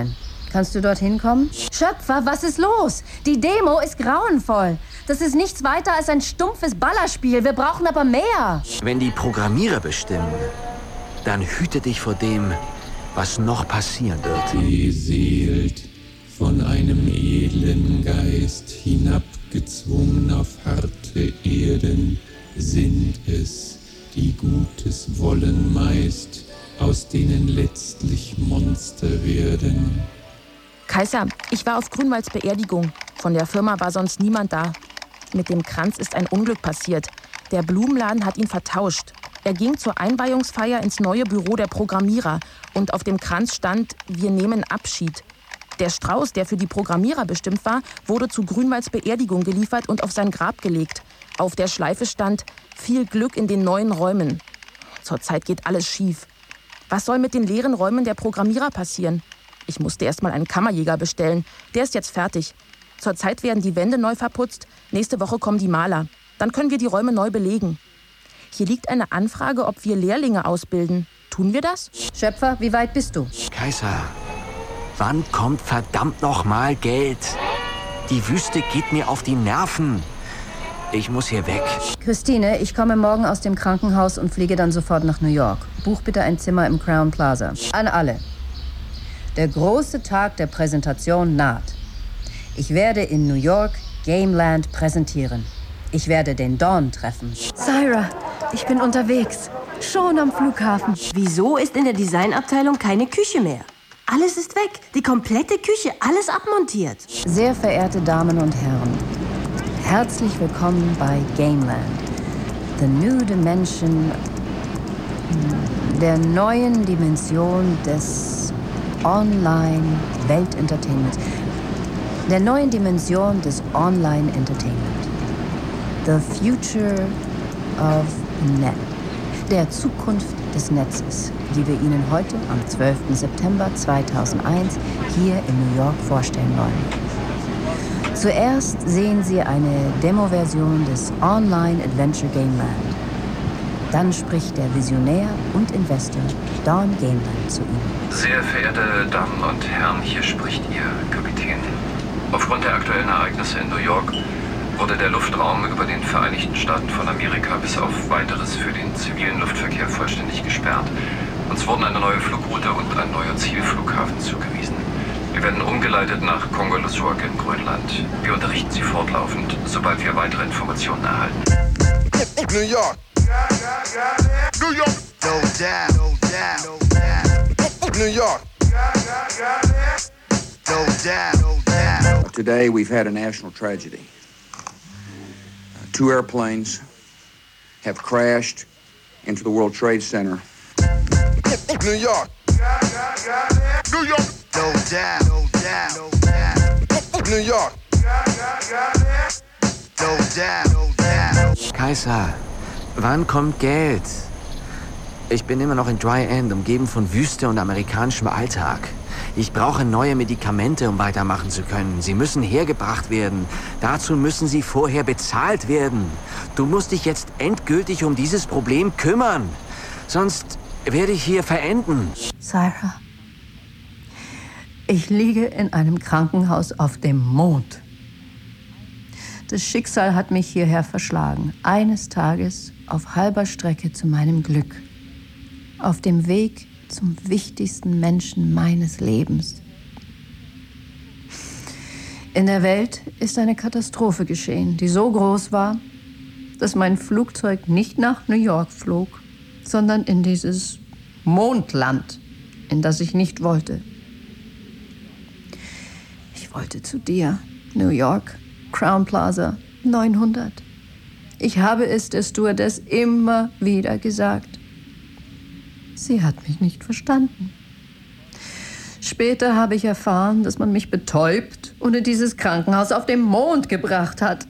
Kannst du dorthin kommen? Schöpfer, was ist los? Die Demo ist grauenvoll. Das ist nichts weiter als ein stumpfes Ballerspiel. Wir brauchen aber mehr. Wenn die Programmierer bestimmen, dann hüte dich vor dem, was noch passieren wird. Beseelt von einem edlen Geist, hinabgezwungen auf harte Erden, sind es, die Gutes wollen meist, aus denen letztlich Monster werden. Kaiser, ich war auf Grünwalds Beerdigung. Von der Firma war sonst niemand da. Mit dem Kranz ist ein Unglück passiert. Der Blumenladen hat ihn vertauscht. Er ging zur Einweihungsfeier ins neue Büro der Programmierer und auf dem Kranz stand, wir nehmen Abschied. Der Strauß, der für die Programmierer bestimmt war, wurde zu Grünwalds Beerdigung geliefert und auf sein Grab gelegt. Auf der Schleife stand, viel Glück in den neuen Räumen. Zurzeit geht alles schief. Was soll mit den leeren Räumen der Programmierer passieren? Ich musste erst mal einen Kammerjäger bestellen. Der ist jetzt fertig. Zurzeit werden die Wände neu verputzt. Nächste Woche kommen die Maler. Dann können wir die Räume neu belegen. Hier liegt eine Anfrage, ob wir Lehrlinge ausbilden. Tun wir das? Schöpfer, wie weit bist du? Kaiser, wann kommt verdammt noch mal Geld? Die Wüste geht mir auf die Nerven. Ich muss hier weg. Christine, ich komme morgen aus dem Krankenhaus und fliege dann sofort nach New York. Buch bitte ein Zimmer im Crown Plaza. An alle. Der große Tag der Präsentation naht. Ich werde in New York Gameland präsentieren. Ich werde den Dawn treffen. Syra, ich bin unterwegs. Schon am Flughafen. Wieso ist in der Designabteilung keine Küche mehr? Alles ist weg. Die komplette Küche, alles abmontiert. Sehr verehrte Damen und Herren, herzlich willkommen bei Gameland. The New Dimension, der neuen Dimension des Online-Weltentertainments. Der neuen Dimension des Online-Entertainment. The Future of Net. Der Zukunft des Netzes, die wir Ihnen heute am zwölften September zweitausendeins hier in New York vorstellen wollen. Zuerst sehen Sie eine Demo-Version des Online-Adventure Gameland. Dann spricht der Visionär und Investor Dawn Gameland zu Ihnen. Sehr verehrte Damen und Herren, hier spricht Ihr Kapitän. Aufgrund der aktuellen Ereignisse in New York wurde der Luftraum über den Vereinigten Staaten von Amerika bis auf Weiteres für den zivilen Luftverkehr vollständig gesperrt. Uns wurden eine neue Flugroute und ein neuer Zielflughafen zugewiesen. Wir werden umgeleitet nach Kongolesuaq in Grönland. Wir unterrichten Sie fortlaufend, sobald wir weitere Informationen erhalten. New York. New York. No doubt. No doubt. No doubt. New York. No doubt. No doubt. Today we've had a national tragedy. Uh, two airplanes have crashed into the World Trade Center. New York. New York. No doubt. No doubt. No doubt. New York. No doubt. No doubt. Kaiser, wann kommt Geld? Ich bin immer noch in Dry End, umgeben von Wüste und amerikanischem Alltag. Ich brauche neue Medikamente, um weitermachen zu können. Sie müssen hergebracht werden. Dazu müssen sie vorher bezahlt werden. Du musst dich jetzt endgültig um dieses Problem kümmern. Sonst werde ich hier verenden. Syra, ich liege in einem Krankenhaus auf dem Mond. Das Schicksal hat mich hierher verschlagen. Eines Tages auf halber Strecke zu meinem Glück. Auf dem Weg zum wichtigsten Menschen meines Lebens. In der Welt ist eine Katastrophe geschehen, die so groß war, dass mein Flugzeug nicht nach New York flog, sondern in dieses Mondland, in das ich nicht wollte. Ich wollte zu dir, New York, Crown Plaza, neunhundert. Ich habe es der Stewardess immer wieder gesagt. Sie hat mich nicht verstanden. Später habe ich erfahren, dass man mich betäubt und in dieses Krankenhaus auf dem Mond gebracht hat.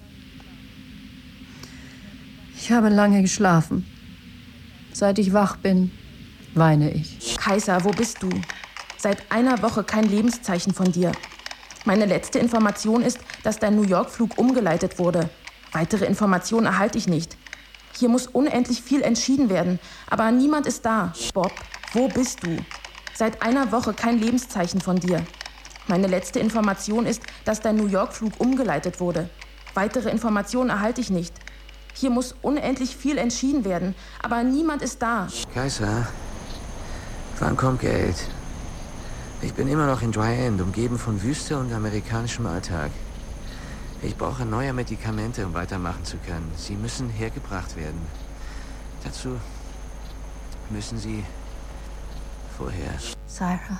Ich habe lange geschlafen. Seit ich wach bin, weine ich. Kaiser, wo bist du? Seit einer Woche kein Lebenszeichen von dir. Meine letzte Information ist, dass dein New York-Flug umgeleitet wurde. Weitere Informationen erhalte ich nicht. Hier muss unendlich viel entschieden werden, aber niemand ist da. Bob, wo bist du? Seit einer Woche kein Lebenszeichen von dir. Meine letzte Information ist, dass dein New York-Flug umgeleitet wurde. Weitere Informationen erhalte ich nicht. Hier muss unendlich viel entschieden werden, aber niemand ist da. Kaiser, wann kommt Geld? Ich bin immer noch in Dry End, umgeben von Wüste und amerikanischem Alltag. Ich brauche neue Medikamente, um weitermachen zu können. Sie müssen hergebracht werden. Dazu müssen Sie vorher... Sarah,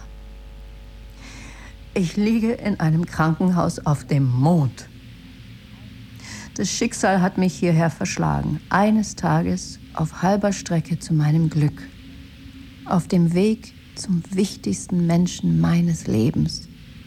ich liege in einem Krankenhaus auf dem Mond. Das Schicksal hat mich hierher verschlagen. Eines Tages auf halber Strecke zu meinem Glück. Auf dem Weg zum wichtigsten Menschen meines Lebens.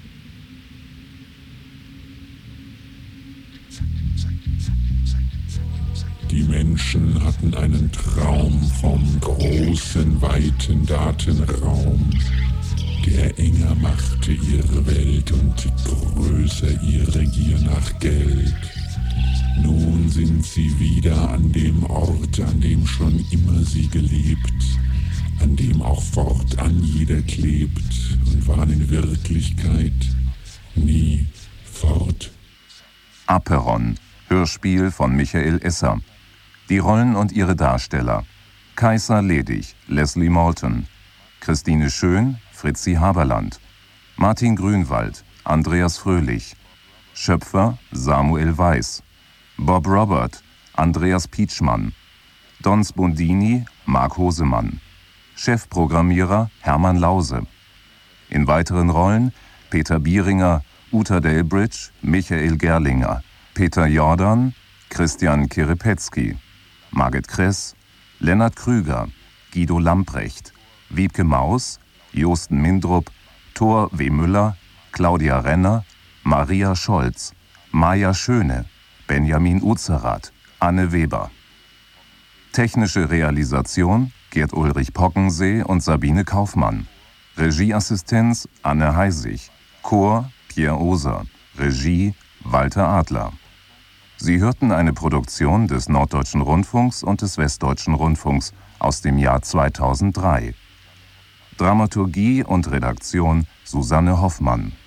Die Menschen hatten einen Traum vom großen, weiten Datenraum, der enger machte ihre Welt und größer ihre Gier nach Geld. Nun sind sie wieder an dem Ort, an dem schon immer sie gelebt, an dem auch fortan jeder klebt und waren in Wirklichkeit nie fort. Aperon, Hörspiel von Michael Esser. Die Rollen und ihre Darsteller: Kaiser Ledig, Leslie Malton, Christine Schön, Fritzi Haberland, Martin Grünwald, Andreas Fröhlich, Schöpfer Samuel Weiß, Bob Robert, Andreas Pietschmann, Don Spondini, Marc Hosemann, Chefprogrammierer Hermann Lause. In weiteren Rollen Peter Bieringer, Uta Delbridge, Michael Gerlinger, Peter Jordan, Christian Kiripetzky, Margit Kress, Lennart Krüger, Guido Lamprecht, Wiebke Maus, Josten Mindrup, Thor W. Müller, Claudia Renner, Maria Scholz, Maja Schöne, Benjamin Uzerath, Anne Weber. Technische Realisation Gerd Ulrich Pockensee und Sabine Kaufmann. Regieassistenz Anne Heisig. Chor Pierre Oser. Regie Walter Adler. Sie hörten eine Produktion des Norddeutschen Rundfunks und des Westdeutschen Rundfunks aus dem Jahr zweitausenddrei. Dramaturgie und Redaktion Susanne Hoffmann.